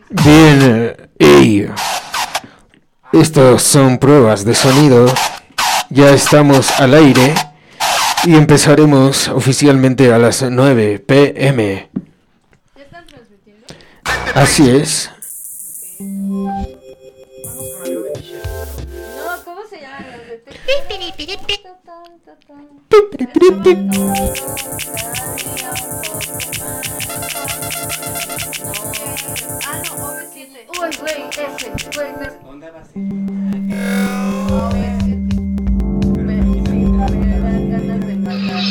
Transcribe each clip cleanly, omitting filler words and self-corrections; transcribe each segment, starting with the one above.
Bien, estos son pruebas de sonido. Ya estamos al aire y empezaremos oficialmente a las 9 p.m. ¿Ya están transmitiendo? Así es. No, ¿cómo se llama? Ah, no, OV7. Uy, güey, ese. Güey, ¿Dónde vas? OV7. Me dan ganas de matar.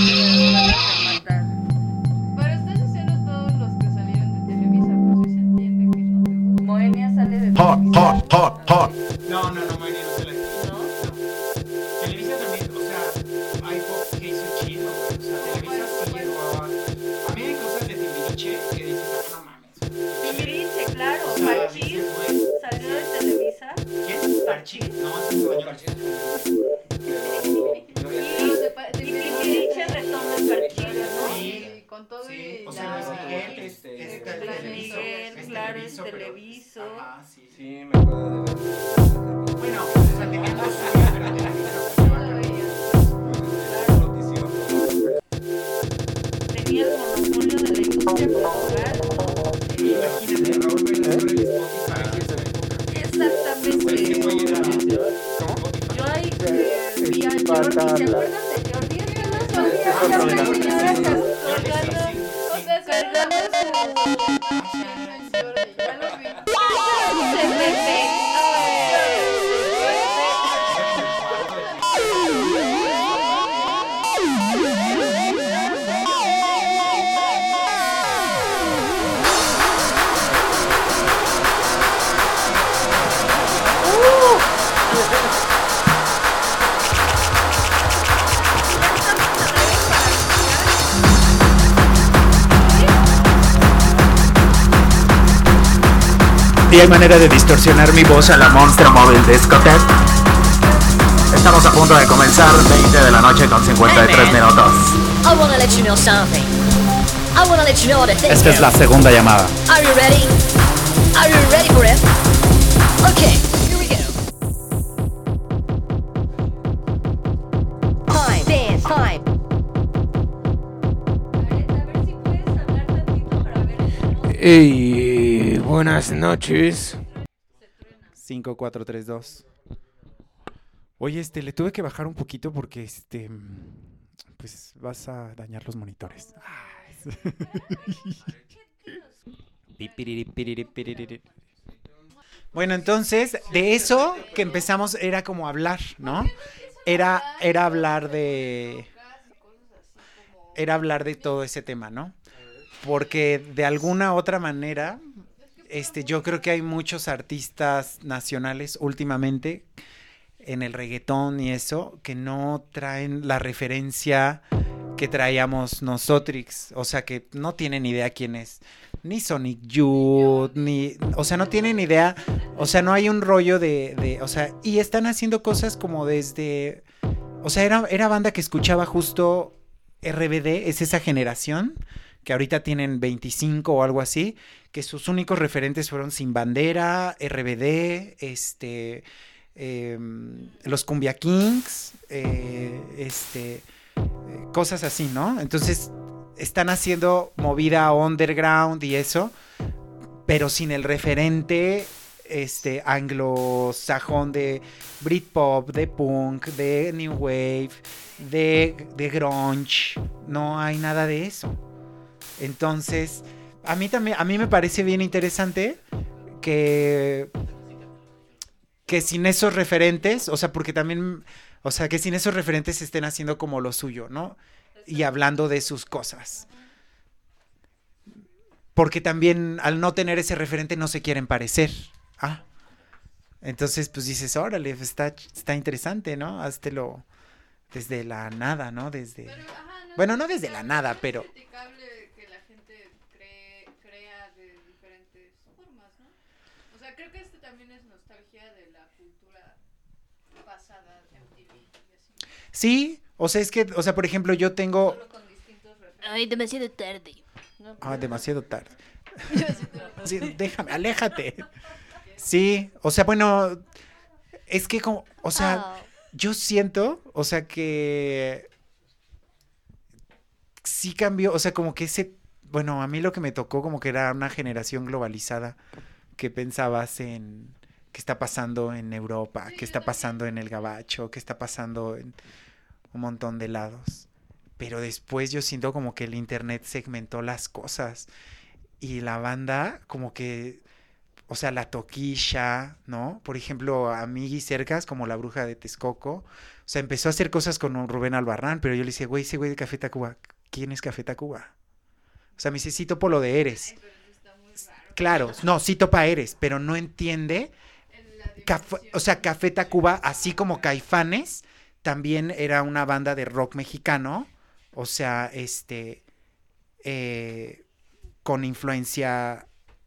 Pero estás diciendo todos los que salieron de Televisa, pues sí se entiende que no te gusta. Moenia sale de Televisa. No, Moenia no se la hizo. ¿No? Televisa también, o sea, hay pop que hizo chido, o sea, Televisa sí llegó a... A mí hay cosas de Timbiriche que dices, no mames. Timbiriche, claro. O sea, Parchís dices, güey, salió de Televisa. ¿quién? ¿Parchís? No, ese es Parchís. Y Timbiriche retoma el Parchís, ¿no? Sí. Y con todo Sí, y o sea, Luis Miguel, Luis Miguel, claro, es Televiso. Ajá, sí. Sí, me acuerdo de ver. Bueno, o sea, tenían lo suyo, pero Televisa Yo lo veía. Tenía el monopolio de la industria cultural. imagínate, Raúl Velasco en el Spotify en esa época. Exactamente. Pues ese güey era... Yo ahí vi a Jordi, ¿se acuerdan de Jordi? Es que no sabía, ya una señora colgando, o sea, colgando su... Ya lo vi. Se me Y hay manera de distorsionar mi voz a la Monster Mobile Discotheque. Estamos a punto de comenzar, 20 de la noche con 53 minutos. I wanna let you know something. I wanna let you know the thing. Esta es la segunda llamada. Are you ready? Are you ready for it? Okay, here we go. Time, dance, time. A ver si puedes hablar tantito para ver. Buenas noches. 5, 4, 3, 2. Oye, le tuve que bajar un poquito porque, pues vas a dañar los monitores. Bueno, entonces, de eso que empezamos era como hablar, ¿no? Era hablar de todo ese tema, ¿no? Porque de alguna otra manera, yo creo que hay muchos artistas nacionales últimamente en el reggaetón y eso que no traen la referencia que traíamos nosotros, o sea, que no tienen idea quién es ni Sonic Youth, o sea, no tienen idea, o sea, no hay un rollo o sea, y están haciendo cosas como desde, o sea, era banda que escuchaba justo RBD, es esa generación que ahorita tienen 25 o algo así, que sus únicos referentes fueron Sin Bandera, RBD, los Cumbia Kings, cosas así, ¿no? Entonces están haciendo movida underground y eso, pero sin el referente anglosajón de Britpop, de punk, de New Wave, de grunge. No hay nada de eso. Entonces, a mí me parece bien interesante que sin esos referentes, o sea, porque también, o sea, que sin esos referentes estén haciendo como lo suyo, ¿no? Y hablando de sus cosas. Porque también al no tener ese referente no se quieren parecer. Entonces, pues dices, órale, está interesante, ¿no? Háztelo desde la nada, ¿no? Bueno, no desde la nada, pero... que la gente crea de diferentes formas, ¿no? O sea, creo que también es nostalgia de la cultura pasada de MTV y así. Sí, o sea, es que, o sea, por ejemplo, yo tengo... Solo con distintos referentes. Ay, demasiado tarde. demasiado tarde. Sí, déjame, aléjate. Sí, o sea, bueno, es que como, o sea, yo siento, o sea, que sí cambió, o sea, como que bueno, a mí lo que me tocó como que era una generación globalizada, que pensabas en qué está pasando en Europa, qué está pasando en el Gabacho, qué está pasando en un montón de lados. Pero después yo siento como que el internet segmentó las cosas y la banda como que, o sea, la Toquilla, ¿no? Por ejemplo, Amigui Cercas, como La Bruja de Texcoco, o sea, empezó a hacer cosas con Rubén Albarrán, pero yo le decía, güey, ese güey de Café Tacuba, ¿quién es Café Tacuba? O sea, me dice, sí topo lo de Eres. Claro, no, sí topa Eres, pero no entiende. O sea, Café Tacuba, así como Caifanes, también era una banda de rock mexicano, o sea, con influencia,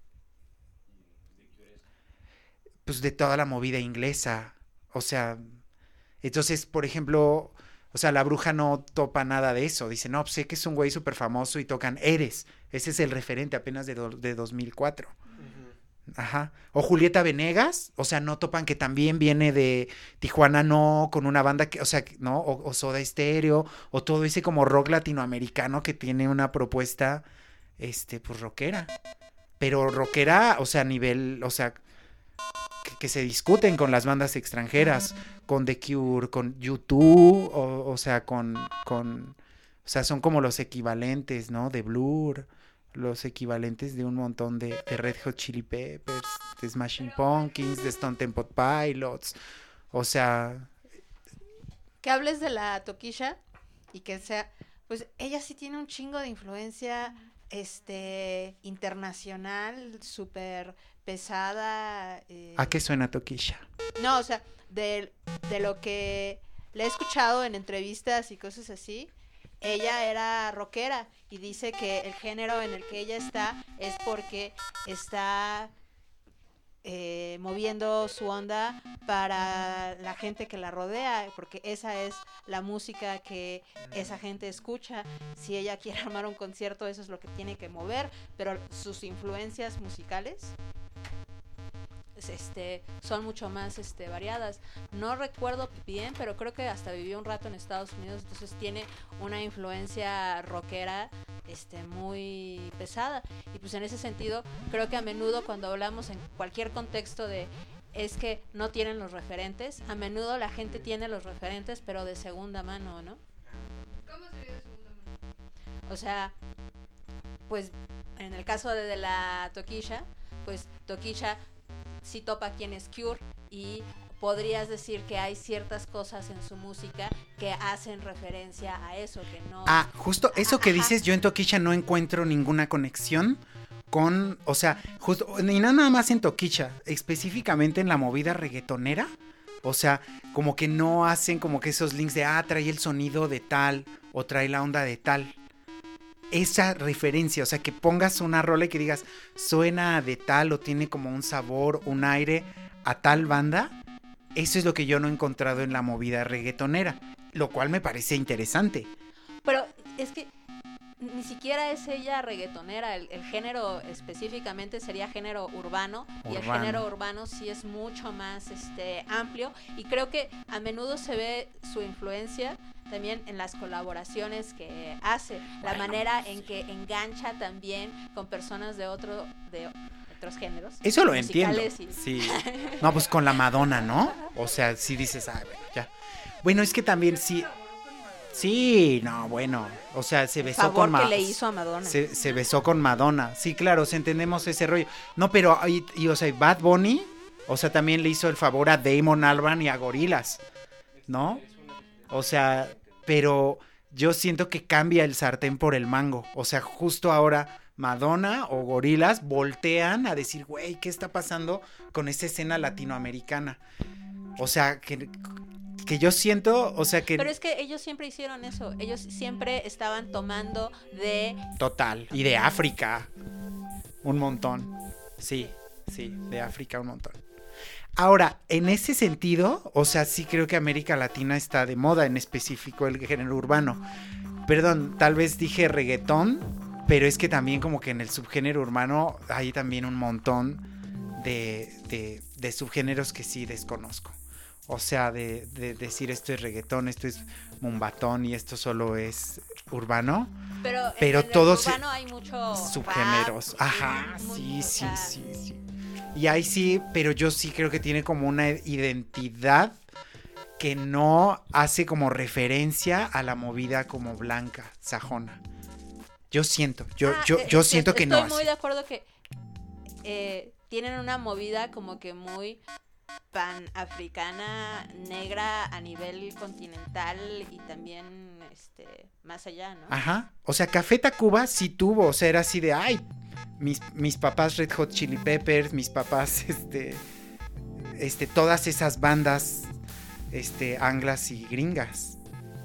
pues, de toda la movida inglesa, o sea, entonces, por ejemplo, o sea, La Bruja no topa nada de eso, dice, no, pues sé que es un güey súper famoso y tocan Eres, ese es el referente apenas de 2004. Ajá. O Julieta Venegas, o sea, no topan que también viene de Tijuana, no, con una banda que, o sea, no, o Soda Stereo, o todo ese como rock latinoamericano que tiene una propuesta, pues rockera. Pero rockera, o sea, a nivel, o sea, que se discuten con las bandas extranjeras, con The Cure, con U2, o sea, o sea, son como los equivalentes, ¿no? De Blur, los equivalentes de un montón de Red Hot Chili Peppers, de Smashing Pumpkins, de Stone Temple Pilots, o sea... Que hables de la Toquilla y que sea, pues ella sí tiene un chingo de influencia internacional, súper pesada. ¿A qué suena Toquilla? No, o sea, de lo que le he escuchado en entrevistas y cosas así, ella era rockera y dice que el género en el que ella está es porque está moviendo su onda para la gente que la rodea, porque esa es la música que esa gente escucha. Si ella quiere armar un concierto, eso es lo que tiene que mover, pero sus influencias musicales son mucho más variadas. No recuerdo bien, pero creo que hasta vivió un rato en Estados Unidos, entonces tiene una influencia rockera muy pesada. Y pues en ese sentido, creo que a menudo cuando hablamos en cualquier contexto de es que no tienen los referentes, a menudo la gente tiene los referentes, pero de segunda mano, ¿no? ¿Cómo sería de segunda mano? O sea, pues en el caso de la Toquilla, pues Toquilla sí topa quién es Cure y podrías decir que hay ciertas cosas en su música que hacen referencia a eso, que no... Ah, justo eso que dices, yo en Toquilla no encuentro ninguna conexión con, o sea, justo, y no nada más en Toquilla, específicamente en la movida reggaetonera, o sea, como que no hacen como que esos links de, trae el sonido de tal, o trae la onda de tal. Esa referencia, o sea, que pongas una rola y que digas, suena de tal o tiene como un sabor, un aire a tal banda, eso es lo que yo no he encontrado en la movida reggaetonera, lo cual me parece interesante. Pero es que ni siquiera es ella reggaetonera, el género específicamente sería género urbano, y el género urbano sí es mucho más amplio, y creo que a menudo se ve su influencia también en las colaboraciones que hace, la manera en que engancha también con personas de otros géneros. Eso lo entiendo. Y... Sí. No, pues con la Madonna, ¿no? O sea, sí dices, bueno, ya. Bueno, es que también sí. Sí, no, bueno. O sea, se besó con Madonna. Que le hizo a Madonna. Se besó con Madonna. Sí, claro, entendemos ese rollo. No, pero, o sea, Bad Bunny, o sea, también le hizo el favor a Damon Albarn y a Gorillaz, ¿no? O sea, pero yo siento que cambia el sartén por el mango. O sea, justo ahora Madonna o Gorillaz voltean a decir, güey, ¿qué está pasando con esta escena latinoamericana? O sea, que yo siento, o sea que... Pero es que ellos siempre hicieron eso. Ellos siempre estaban tomando de... Total. Y de África. Un montón. Sí, de África un montón. Ahora, en ese sentido, o sea, sí creo que América Latina está de moda, en específico el género urbano. Perdón, tal vez dije reggaetón, Pero es que también como que en el subgénero urbano hay también un montón de subgéneros que sí desconozco. O sea, de decir esto es reggaetón, esto es mumbatón y esto solo es urbano. Pero en todos el urbano hay muchos subgéneros. Ajá, sí. Y ahí sí, pero yo sí creo que tiene como una identidad que no hace como referencia a la movida como blanca, sajona. Yo siento, yo siento que no. Estoy muy de acuerdo que tienen una movida como que muy panafricana, negra a nivel continental y también más allá, ¿no? Ajá, o sea, Café Tacuba sí tuvo, o sea, era así de, ay, mis papás Red Hot Chili Peppers, mis papás, todas esas bandas, anglas y gringas.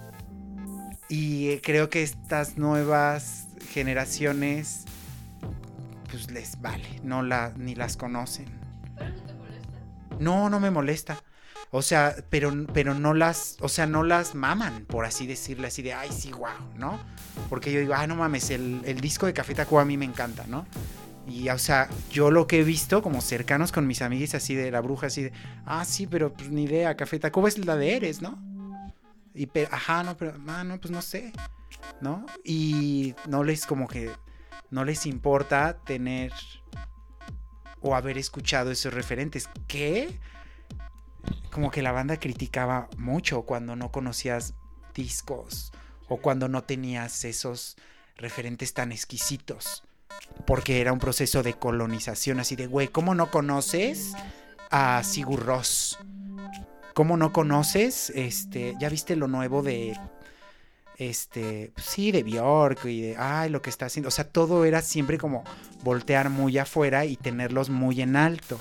Y creo que estas nuevas generaciones, pues les vale, ni las conocen. ¿Pero no te molesta? No me molesta. O sea, pero no las maman, por así decirle, así de, ay, sí, wow, ¿no? Porque yo digo, no mames, el disco de Café Tacuba a mí me encanta, ¿no? Y, o sea, yo lo que he visto como cercanos con mis amiguis así de La Bruja, así de, sí, pero pues ni idea, Café Tacuba es la de Eres, ¿no? Y, no, pues no sé, ¿no? Y no les importa tener o haber escuchado esos referentes, que como que la banda criticaba mucho cuando no conocías discos o cuando no tenías esos referentes tan exquisitos, porque era un proceso de colonización, así de, güey, ¿cómo no conoces a Sigur Rós? ¿Cómo no conoces, ya viste lo nuevo de, sí, de Björk y de, lo que está haciendo? O sea, todo era siempre como voltear muy afuera y tenerlos muy en alto.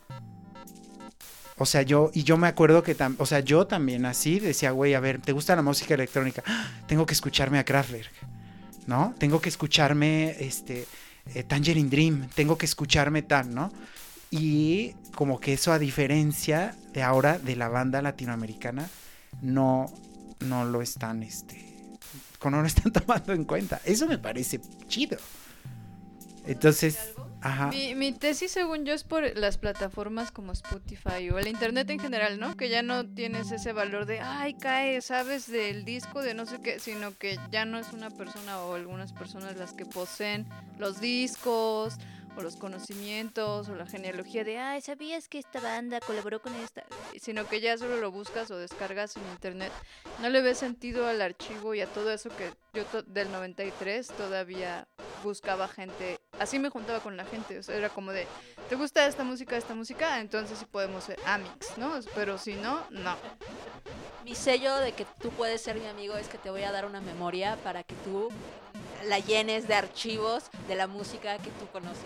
O sea, yo me acuerdo que, yo también así decía, güey, a ver, ¿te gusta la música electrónica? Tengo que escucharme a Kraftwerk, ¿no? Tengo que escucharme, Tangerine Dream, tengo que escucharme tal, ¿no? Y como que eso, a diferencia de ahora de la banda latinoamericana, no lo están, no lo están tomando en cuenta. Eso me parece chido. Entonces, ajá. Mi tesis, según yo, es por las plataformas como Spotify o el internet en general, ¿no? Que ya no tienes ese valor de, cae, sabes del disco, de no sé qué, sino que ya no es una persona o algunas personas las que poseen los discos o los conocimientos o la genealogía de, ¿sabías que esta banda colaboró con esta? Sino que ya solo lo buscas o descargas en internet. No le ves sentido al archivo y a todo eso que yo del 93 todavía buscaba gente. Así me juntaba con la gente, o sea, era como de, ¿te gusta esta música? Entonces sí podemos ser amigos, ¿no? Pero si no, no. Mi sello de que tú puedes ser mi amigo es que te voy a dar una memoria para que tú la llenes de archivos de la música que tú conoces.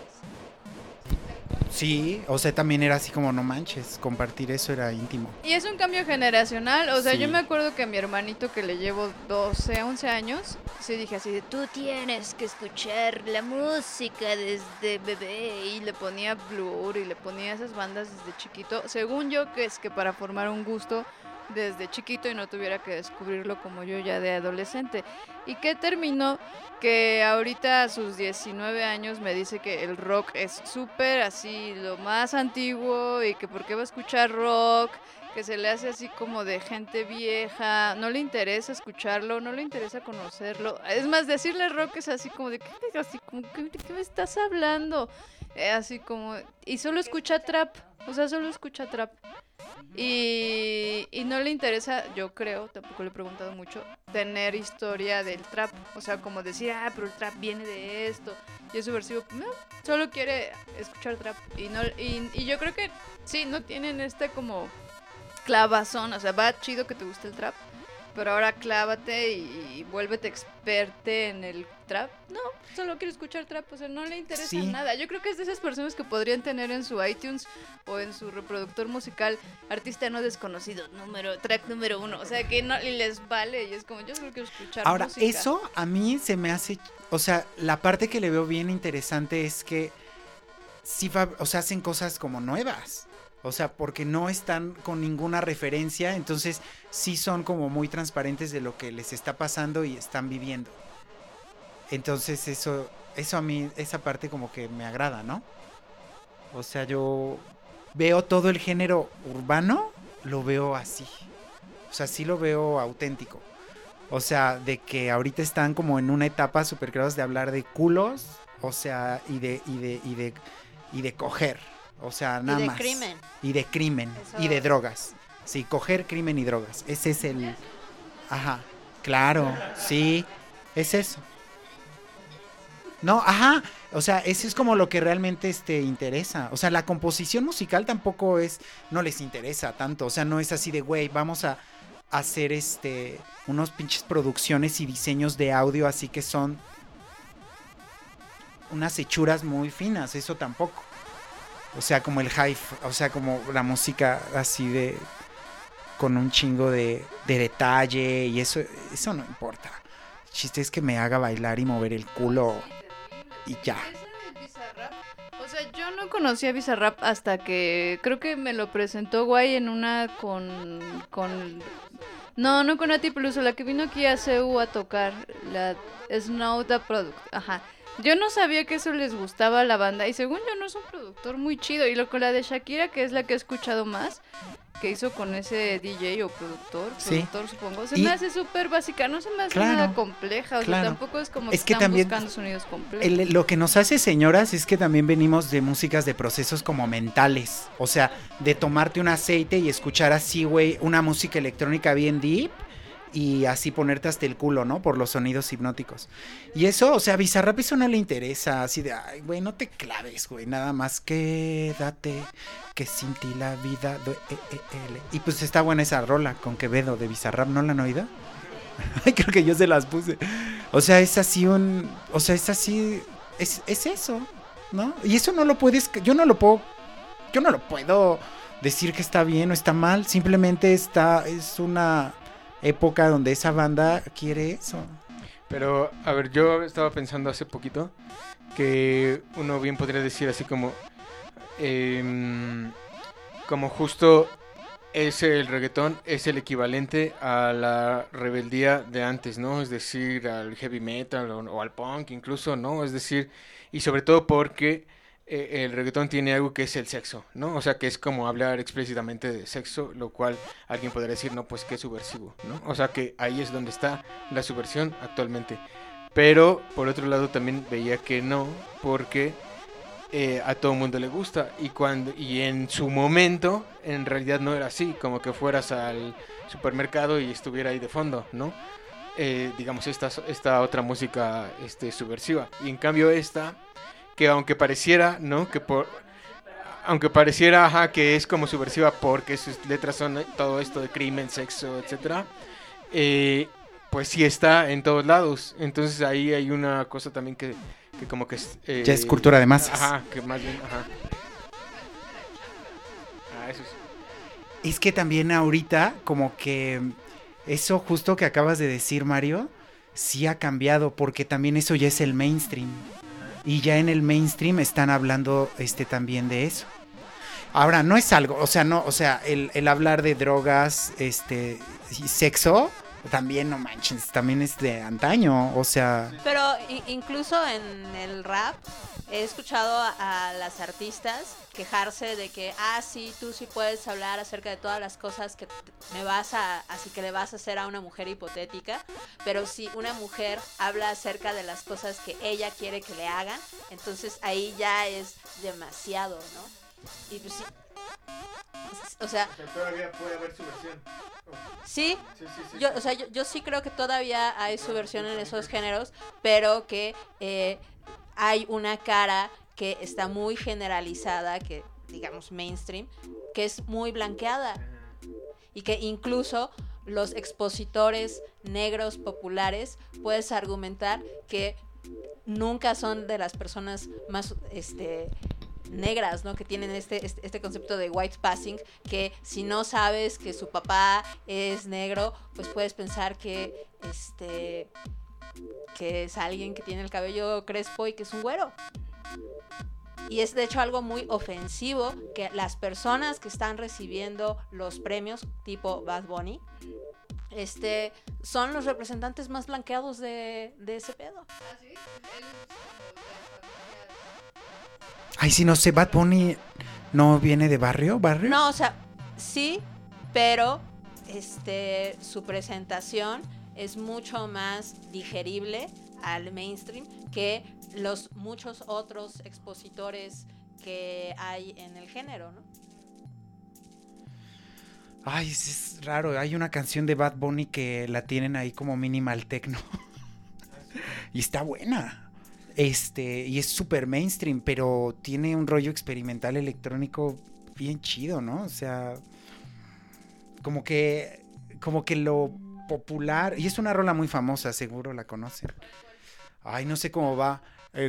Sí, o sea, también era así como, no manches, compartir eso era íntimo. Y es un cambio generacional, o sea, Sí. yo me acuerdo que a mi hermanito, que le llevo 12, 11 años, sí dije así de, tú tienes que escuchar la música desde bebé, y le ponía Blur y le ponía esas bandas desde chiquito, según yo, que es que para formar un gusto desde chiquito y no tuviera que descubrirlo como yo ya de adolescente. ¿Y qué terminó? Que ahorita a sus 19 años me dice que el rock es súper así, lo más antiguo, y que por qué va a escuchar rock, que se le hace así como de gente vieja, no le interesa escucharlo, no le interesa conocerlo. Es más, decirle rock es así como de, ¿qué me estás hablando? Así como, y solo escucha trap, o sea, solo escucha trap. Y no le interesa, yo creo, tampoco le he preguntado mucho, tener historia del trap. O sea, como decir, pero el trap viene de esto y es subversivo. No, solo quiere escuchar trap. Y yo creo que sí, no tienen como clavazón. O sea, va chido que te guste el trap, pero ahora clávate y vuélvete experte en el trap. No, solo quiero escuchar trap, o sea, no le interesa Sí. nada. Yo creo que es de esas personas que podrían tener en su iTunes o en su reproductor musical artista no desconocido, track número 1, o sea, que no les vale, y es como, yo solo quiero escuchar Ahora, música. eso a mí se me hace, o sea, la parte que le veo bien interesante es que sí, o sea, hacen cosas como nuevas. O sea, porque no están con ninguna referencia, entonces sí son como muy transparentes de lo que les está pasando y están viviendo. Entonces eso Eso a mí, esa parte como que me agrada, ¿no? O sea, yo veo todo el género urbano, lo veo así. O sea, sí lo veo auténtico. O sea, de que ahorita están como en una etapa súper creados de hablar de culos, o sea, y de coger. O sea, nada más. Y de crimen. Eso. Y de drogas. Sí, coger, crimen y drogas. Ese es el... Ajá, claro, sí, es eso. No, ajá, o sea, eso es como lo que realmente interesa. O sea, la composición musical tampoco no les interesa tanto. O sea, no es así de, güey, vamos a hacer unos pinches producciones y diseños de audio así que son unas hechuras muy finas, eso tampoco. O sea, como el o sea, como la música así de con un chingo de detalle y eso no importa. El chiste es que me haga bailar y mover el culo y ya. O sea, yo no conocía a Bizarrap hasta que creo que me lo presentó Guay en una no con Nati Peluso, la que vino aquí a CEU a tocar, la Snow the Product, ajá. Yo no sabía que eso les gustaba a la banda y según yo no es un productor muy chido. Y con la de Shakira, que es la que he escuchado más, que hizo con ese DJ o productor supongo, se me hace súper básica, no se me hace nada compleja, o sea, tampoco es como que están también buscando sonidos complejos. Lo que nos hace, señoras, es que también venimos de músicas de procesos como mentales, o sea, de tomarte un aceite y escuchar así, güey, una música electrónica bien deep, y así ponerte hasta el culo, ¿no? Por los sonidos hipnóticos. Y eso, o sea, a Bizarrap eso no le interesa, así de, ay, güey, no te claves, güey, nada más quédate, que sin ti la vida duele. Y pues está buena esa rola con Quevedo de Bizarrap, ¿no la han oído? Ay, creo que yo se las puse. O sea, es así es eso, ¿no? Y eso no lo puedes, yo no lo puedo decir que está bien o está mal, simplemente es una época donde esa banda quiere eso. Pero, a ver, yo estaba pensando hace poquito que uno bien podría decir así como justo el reggaetón es el equivalente a la rebeldía de antes, ¿no? Es decir, al heavy metal o al punk incluso, ¿no? Es decir, y sobre todo porque el reggaetón tiene algo que es el sexo, ¿no? O sea, que es como hablar explícitamente de sexo, lo cual alguien podría decir, no, pues que es subversivo, ¿no? O sea, que ahí es donde está la subversión actualmente. Pero, por otro lado, también veía que no, porque a todo el mundo le gusta. Y en su momento, en realidad no era así, como que fueras al supermercado y estuviera ahí de fondo, ¿no? Digamos, esta otra música subversiva. Y en cambio que aunque pareciera, ¿no? Aunque pareciera, ajá, que es como subversiva porque sus letras son todo esto de crimen, sexo, etcétera, pues sí está en todos lados. Entonces ahí hay una cosa también que como que ya es cultura de masas. Ajá, que más bien, ajá. Eso sí. Es que también ahorita como que eso justo que acabas de decir, Mario, sí ha cambiado porque también eso ya es el mainstream. Y ya en el mainstream están hablando también de eso. Ahora, no es algo, o sea, el hablar de drogas, y sexo, también no manches, también es de antaño, o sea. Pero incluso en el rap he escuchado a las artistas quejarse de que, sí, tú sí puedes hablar acerca de todas las cosas que así que le vas a hacer a una mujer hipotética, pero si una mujer habla acerca de las cosas que ella quiere que le hagan, entonces ahí ya es demasiado, ¿no? Y pues sí, o sea, todavía puede haber subversión. Sí. Yo sí creo que todavía hay subversión en esos géneros, pero que hay una cara que está muy generalizada, que digamos mainstream, que es muy blanqueada y que incluso los expositores negros populares puedes argumentar que nunca son de las personas más negras, ¿no? Que tienen este concepto de white passing, que si no sabes que su papá es negro, pues puedes pensar que es alguien que tiene el cabello crespo y que es un güero. Y es de hecho algo muy ofensivo que las personas que están recibiendo los premios tipo Bad Bunny son los representantes más blanqueados de ese pedo. Ay, sí, no sé, Bad Bunny no viene de barrio. No, o sea, sí, pero su presentación es mucho más digerible al mainstream que los muchos otros expositores que hay en el género, ¿no? Ay, es raro, hay una canción de Bad Bunny que la tienen ahí como minimal techno. Y está buena. Y es súper mainstream, pero tiene un rollo experimental electrónico bien chido, ¿no? O sea, como que lo popular, y es una rola muy famosa, seguro la conocen. Ay, no sé cómo va.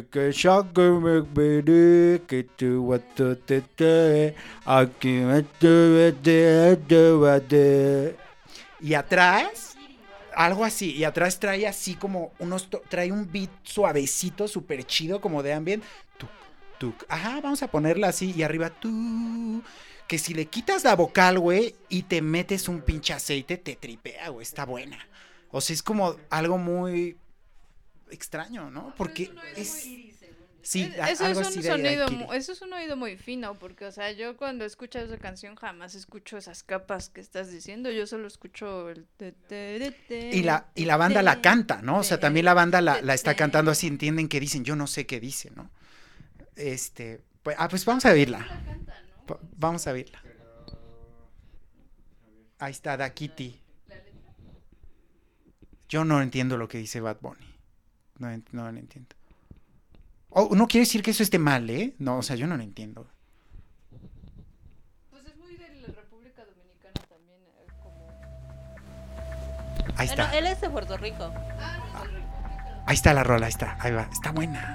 Y atrás, algo así, y atrás trae así como trae un beat suavecito, súper chido, como de ambient. Tuc, tuc. Ajá, vamos a ponerla así, y arriba, tú. Que si le quitas la vocal, güey, y te metes un pinche aceite, te tripea, güey, está buena. O sea, es como algo muy extraño, ¿no? Porque es... Sí, eso algo es así un de sonido, Aikiri. eso es un oído muy fino, porque, o sea, yo cuando escucho esa canción jamás escucho esas capas que estás diciendo, yo solo escucho el... Y la banda la canta, ¿no? O sea, también la banda la está cantando así, entienden qué dicen, yo no sé qué dice, ¿no? Pues vamos a oírla. Vamos a oírla. Ahí está, Da Kitty. Yo no entiendo lo que dice Bad Bunny. No lo entiendo. No quiere decir que eso esté mal, ¿eh? No, o sea, yo no lo entiendo. Pues es muy de la República Dominicana también, como... Ahí está. Bueno, él es de Puerto Rico. Ahí está la rola, ahí va. Está buena.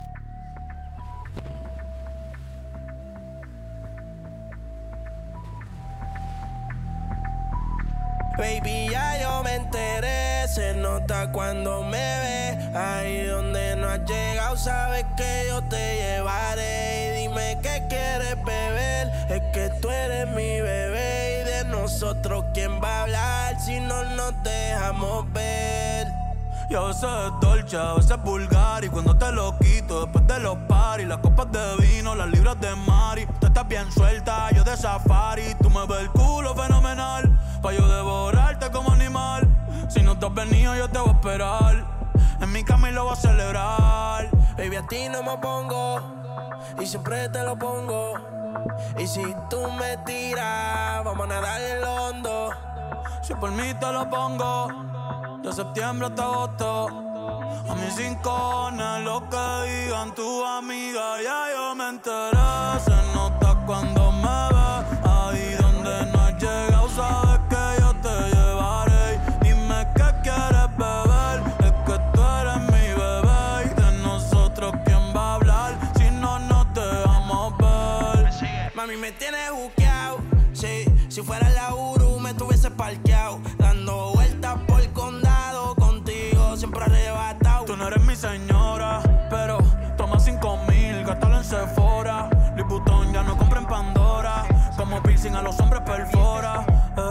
Baby, ya yo me enteré, se nota cuando me ves. Ahí donde no has llegado, sabes que yo te llevaré. Y dime qué quieres beber, es que tú eres mi bebé. Y de nosotros, ¿quién va a hablar si no nos dejamos ver? Y a veces es dolce, a veces es vulgar. Y cuando te lo quito, después de los paris, las copas de vino, las libras de Mari. Tú estás bien suelta, yo de safari. Tú me ves el culo fenomenal, pa' yo devorarte como animal. Si no te has venido, yo te voy a esperar en mi cama y lo voy a celebrar. Baby, a ti no me pongo y siempre te lo pongo. Y si tú me tiras, vamos a nadar en lo hondo. Si por mí te lo pongo, de septiembre hasta agosto. A mis rincones, lo que digan tu amiga, ya yo me enteré. Se nota cuando me ves, ahí donde no has llegado, sabes que yo te llevaré. Dime qué quieres beber, es que tú eres mi bebé. Y de nosotros, ¿quién va a hablar si no nos dejamos ver? Mami, me tienes buqueado, sí. Si fuera la Uru, me tuviese parqueado, dando vueltas por el condado, contigo siempre arrebatado. Tú no eres mi señora, pero toma 5,000, gástalo en Sephora. Louis Vuitton ya no compra en Pandora, como piercing a los hombres perfora.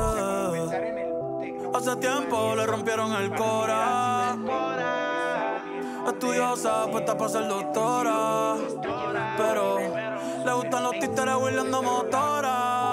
Hace tiempo le rompieron el cora. Estudiosa, puesta para ser doctora, pero le gustan los títeres huirleando motora.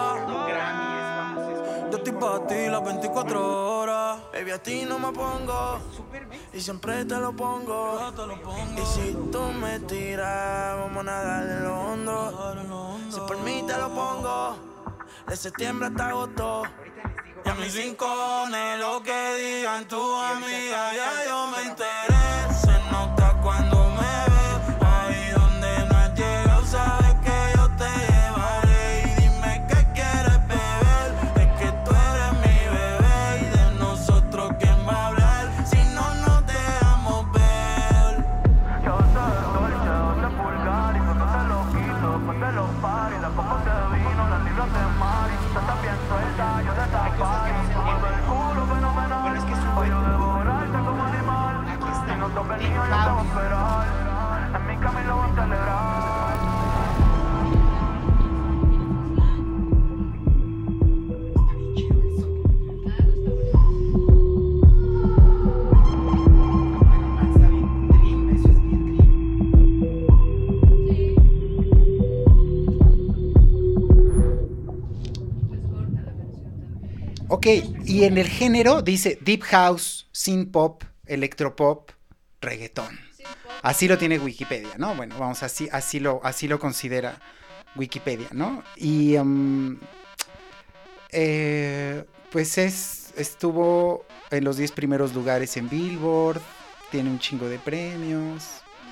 Yo estoy pa' ti las 24 horas. Baby, a ti no me pongo y siempre te lo pongo. Y si tú me tiras, vamos a nadar en lo hondo. Si por mí te lo pongo, de septiembre hasta agosto. Y a mis rincones, lo que digan tu amiga, ya yo me enteré. Se nota cuando me ves, ahí donde no has llegado, sabes que yo te llevaré. Y dime qué quieres beber, es que tú eres mi bebé. Y de nosotros, ¿quién va a hablar si no nos dejamos ver? Yo soy dolce, donde vulgar, y cuando te lo quito, después de los paris, las copas de vino, las libras de Mari. Tú estás bien suelta, yo de safari. Tú me ves el culo fenomenal, pa' yo devorarte como animal. Ok, y en el género dice Deep House, Synth Pop, Electropop, Reggaetón. Así lo tiene Wikipedia, ¿no? Bueno, vamos, así lo considera Wikipedia, ¿no? Y pues estuvo en los 10 primeros lugares en Billboard, tiene un chingo de premios.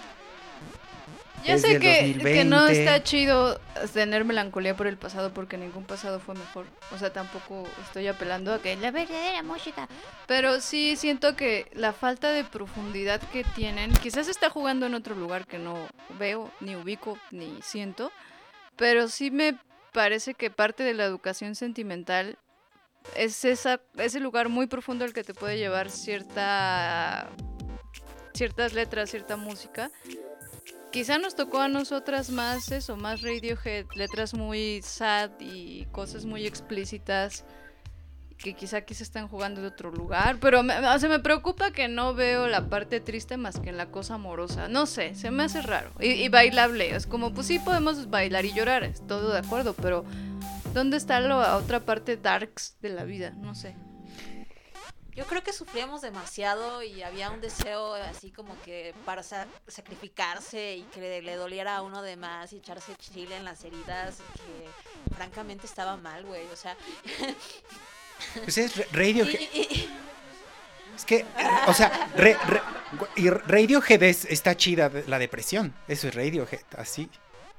Ya sé que no está chido tener melancolía por el pasado porque ningún pasado fue mejor. O sea, tampoco estoy apelando a que la verdadera música. Pero sí siento que la falta de profundidad que tienen, quizás está jugando en otro lugar que no veo, ni ubico, ni siento. Pero sí me parece que parte de la educación sentimental es ese lugar muy profundo al que te puede llevar ciertas letras, cierta música. Quizá nos tocó a nosotras más eso, más Radiohead, letras muy sad y cosas muy explícitas que quizá aquí se están jugando de otro lugar, pero me preocupa que no veo la parte triste más que en la cosa amorosa. No sé, se me hace raro y bailable, es como pues sí podemos bailar y llorar, es todo de acuerdo, pero ¿dónde está la otra parte darks de la vida? No sé. Yo creo que sufríamos demasiado y había un deseo así como que para sacrificarse y que le doliera a uno de más y echarse chile en las heridas, que francamente estaba mal, güey, o sea... Pues es Radiohead. Es que, o sea, y Radiohead está chida la depresión, eso es Radiohead, así.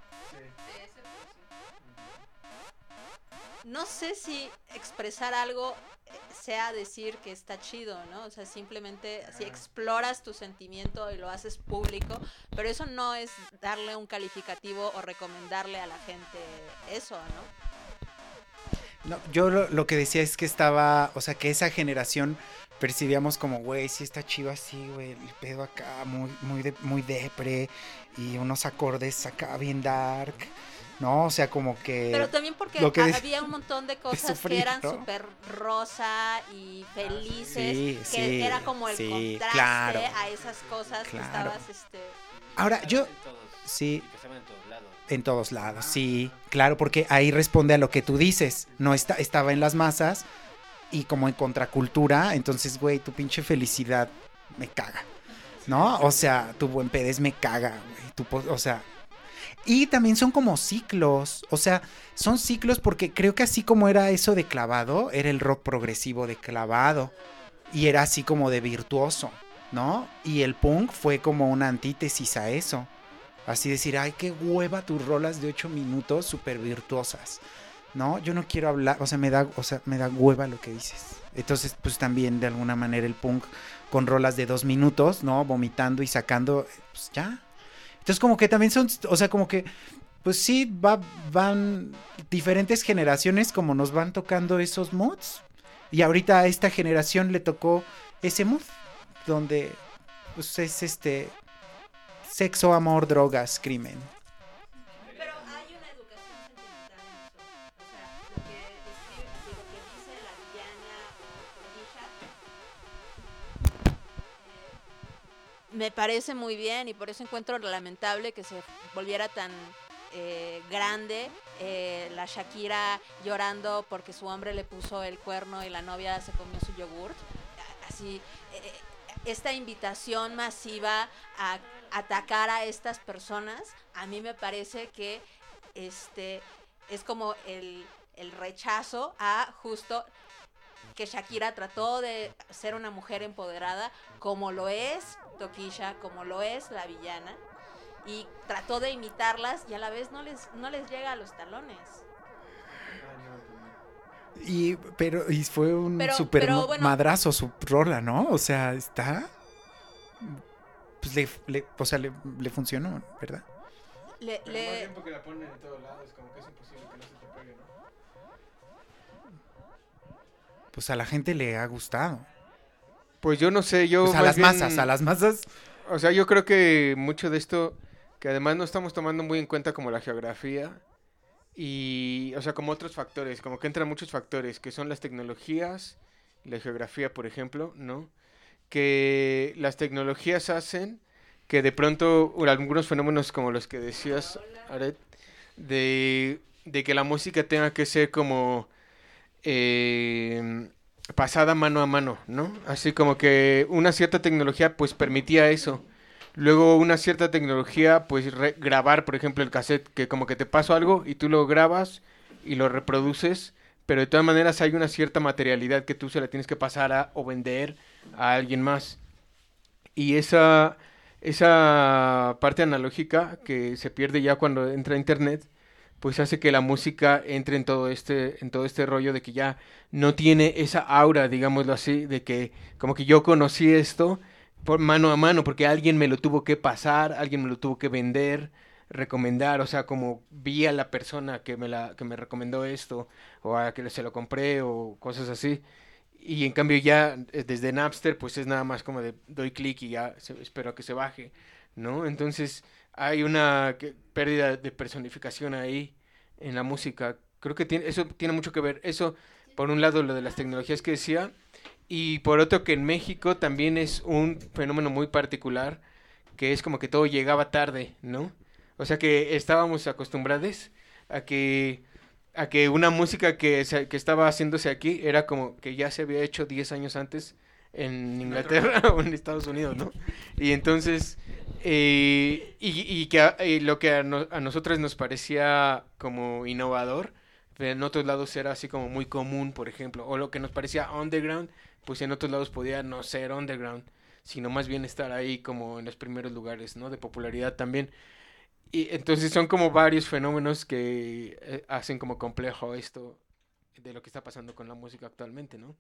No sé si expresar algo sea decir que está chido, ¿no? O sea, simplemente si exploras tu sentimiento y lo haces público, pero eso no es darle un calificativo o recomendarle a la gente eso, ¿no? No, yo lo que decía es que estaba, o sea, que esa generación percibíamos como, güey, sí está chido así, güey, el pedo acá muy depre y unos acordes acá bien dark. No, o sea, como que... Pero también porque había un montón de cosas que eran súper rosa y felices, que era como el contraste a esas cosas que estabas... Ahora, yo... Sí. Que estaban en todos lados, sí. Claro, porque ahí responde a lo que tú dices. No estaba en las masas y como en contracultura, entonces, güey, tu pinche felicidad me caga, ¿no? O sea, tu buen pedez me caga, güey. O sea... Y también son como ciclos, o sea, son ciclos porque creo que así como era eso de clavado, era el rock progresivo de clavado y era así como de virtuoso, ¿no? Y el punk fue como una antítesis a eso, así decir, ay, qué hueva tus rolas de 8 minutos súper virtuosas, ¿no? Yo no quiero hablar, o sea, me da hueva lo que dices. Entonces, pues también de alguna manera el punk con rolas de 2 minutos, ¿no? Vomitando y sacando, pues ya. Entonces como que también son, o sea, como que, pues sí, van diferentes generaciones como nos van tocando esos moods. Y ahorita a esta generación le tocó ese mood, donde pues es sexo, amor, drogas, crimen. Pero hay una educación sentimental en eso. O sea, lo que dice la villana o Toquilla, me parece muy bien y por eso encuentro lamentable que se volviera tan grande la Shakira llorando porque su hombre le puso el cuerno y la novia se comió su yogurt. Así, esta invitación masiva a atacar a estas personas, a mí me parece que es como el rechazo a justo que Shakira trató de ser una mujer empoderada, como lo es Toquilla, como lo es la villana, y trató de imitarlas y a la vez no les llega a los talones. Y fue un super bueno, madrazo su rola, ¿no? O sea, pues le funcionó, ¿verdad? Pero más bien porque la ponen en todos lados, como que es imposible que no se te pegue, ¿no? Pues a la gente le ha gustado. Pues yo no sé, pues a las masas. O sea, yo creo que mucho de esto, que además no estamos tomando muy en cuenta como la geografía y, o sea, como otros factores, como que entran muchos factores, que son las tecnologías, la geografía, por ejemplo, ¿no? Que las tecnologías hacen que de pronto algunos fenómenos como los que decías, Aret, de que la música tenga que ser como pasada mano a mano, ¿no? Así como que una cierta tecnología pues permitía eso. Luego una cierta tecnología pues grabar, por ejemplo, el cassette, que como que te paso algo y tú lo grabas y lo reproduces, pero de todas maneras hay una cierta materialidad que tú se la tienes que pasar o vender a alguien más. Y esa parte analógica que se pierde ya cuando entra internet, pues hace que la música entre en todo este rollo de que ya no tiene esa aura, digámoslo así, de que como que yo conocí esto por mano a mano, porque alguien me lo tuvo que pasar, alguien me lo tuvo que vender, recomendar, o sea, como vi a la persona que me recomendó esto, o a que se lo compré, o cosas así. Y en cambio ya desde Napster, pues es nada más como de doy clic y ya espero a que se baje, ¿no? Entonces hay una pérdida de personificación ahí en la música. Creo que eso tiene mucho que ver. Eso, por un lado, lo de las tecnologías que decía, y por otro que en México también es un fenómeno muy particular, que es como que todo llegaba tarde, ¿no? O sea que estábamos acostumbrados a que una música que estaba haciéndose aquí era como que ya se había hecho 10 años antes en Inglaterra o en Estados Unidos, ¿no? Y entonces, lo que a nosotros nos parecía como innovador, en otros lados era así como muy común, por ejemplo, o lo que nos parecía underground, pues en otros lados podía no ser underground, sino más bien estar ahí como en los primeros lugares, ¿no? De popularidad también. Y entonces son como varios fenómenos que hacen como complejo esto de lo que está pasando con la música actualmente, ¿no?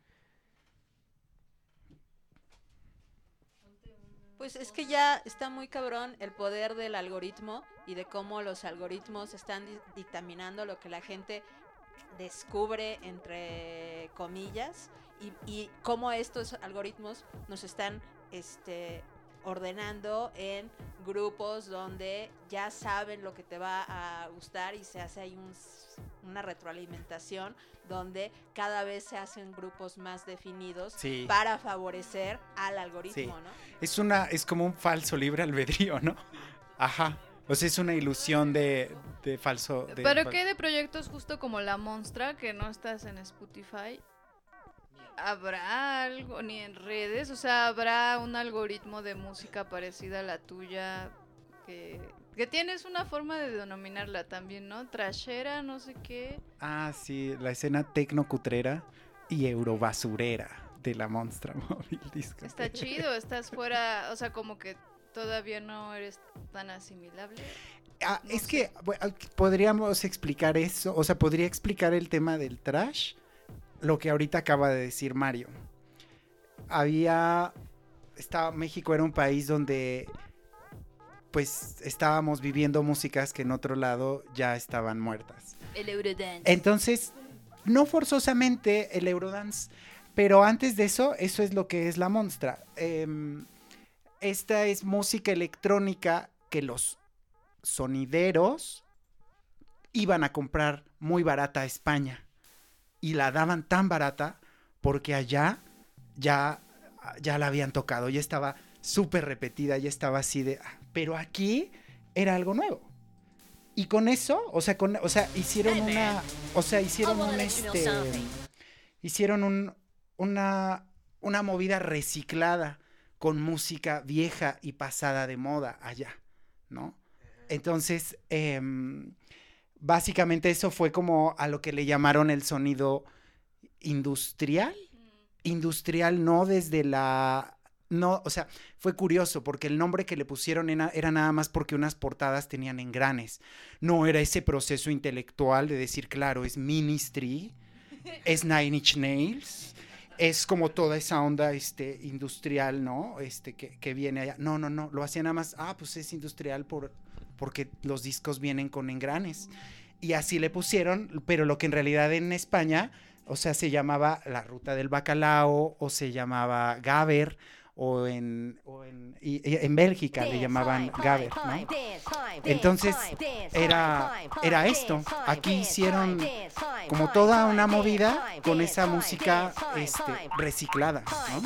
Pues es que ya está muy cabrón el poder del algoritmo y de cómo los algoritmos están dictaminando lo que la gente descubre, entre comillas, y cómo estos algoritmos nos están ordenando en grupos donde ya saben lo que te va a gustar y se hace ahí una retroalimentación donde cada vez se hacen grupos más definidos para favorecer al algoritmo, ¿no? Es como un falso libre albedrío, ¿no? Ajá. O sea, es una ilusión de falso... ¿Pero qué de proyectos justo como La Monstra, que no estás en Spotify? ¿Habrá algo, ni en redes? O sea, ¿habrá un algoritmo de música parecida a la tuya? Que tienes una forma de denominarla también, ¿no? Trashera, no sé qué. Ah, sí, la escena tecnocutrera y eurobasurera de La Monstra Móvil Disco. Está chido, estás fuera, o sea, como que todavía no eres tan asimilable. Es que podríamos explicar eso, o sea, podría explicar el tema del trash, lo que ahorita acaba de decir Mario. México era un país donde pues estábamos viviendo músicas que en otro lado ya estaban muertas. El Eurodance. Entonces, no forzosamente el Eurodance, pero antes de eso es lo que es La Monstra. Esta es música electrónica que los sonideros iban a comprar muy barata a España. Y la daban tan barata porque allá ya la habían tocado, ya estaba súper repetida, ya estaba así de... Pero aquí era algo nuevo. Y con eso, hicieron una movida reciclada con música vieja y pasada de moda allá, ¿no? Entonces, básicamente eso fue como a lo que le llamaron el sonido industrial. Industrial no desde la... No, o sea, fue curioso porque el nombre que le pusieron era nada más porque unas portadas tenían engranes. No era ese proceso intelectual de decir, claro, es Ministry, es Nine Inch Nails, es como toda esa onda industrial, ¿no? Que viene allá. No, lo hacía nada más, pues es industrial porque los discos vienen con engranes. Y así le pusieron, pero lo que en realidad en España, o sea, se llamaba La Ruta del Bacalao, o se llamaba Gaber, o en Bélgica le llamaban Gaber, ¿no? Entonces era esto. Aquí hicieron como toda una movida con esa música reciclada, ¿no?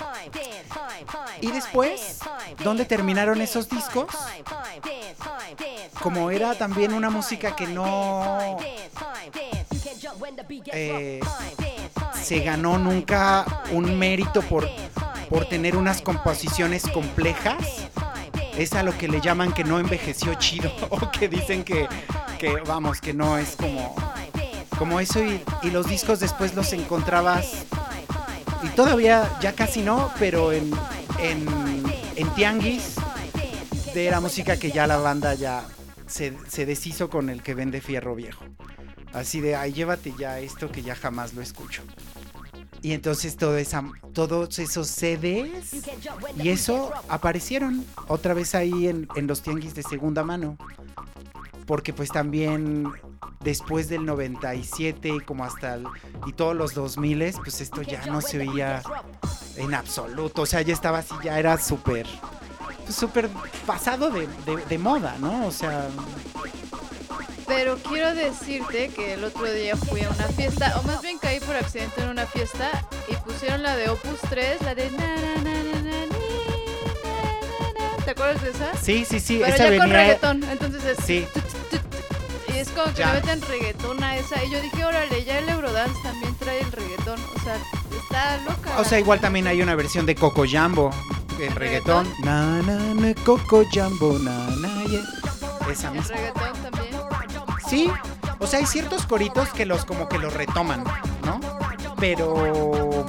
Y después, ¿dónde terminaron esos discos? Como era también una música que no se ganó nunca un mérito por tener unas composiciones complejas. Es a lo que le llaman que no envejeció chido, o que dicen que vamos, que no es como eso, y los discos después los encontrabas, y todavía ya casi no, pero en tianguis de la música que ya la banda ya se deshizo con el que vende fierro viejo. Así de, ay, llévate ya esto que ya jamás lo escucho. Y entonces todos esos CDs y eso aparecieron otra vez ahí en los tianguis de segunda mano. Porque pues también después del 97 y como hasta y todos los 2000, pues esto ya no se oía en absoluto. O sea, ya estaba así, ya era súper pasado de moda, ¿no? O sea... Pero quiero decirte que el otro día fui a una fiesta, o más bien caí por accidente en una fiesta y pusieron la de Opus 3, la de na, na, na, na, na, na. ¿Te acuerdas de esa? Sí, pero esa ya venía... con reggaetón, entonces es... Sí. Y es como que Ya. le meten reggaetón a esa, y yo dije, órale, ya el Eurodance también trae el reggaetón, o sea, está loca. O sea, igual también hay una versión de Coco Jambo en reggaetón. Na, na, na, Coco Jambo, na, na, yeah. Esa El misma. reggaetón también. Sí, o sea, hay ciertos coritos que los retoman, ¿no? Pero...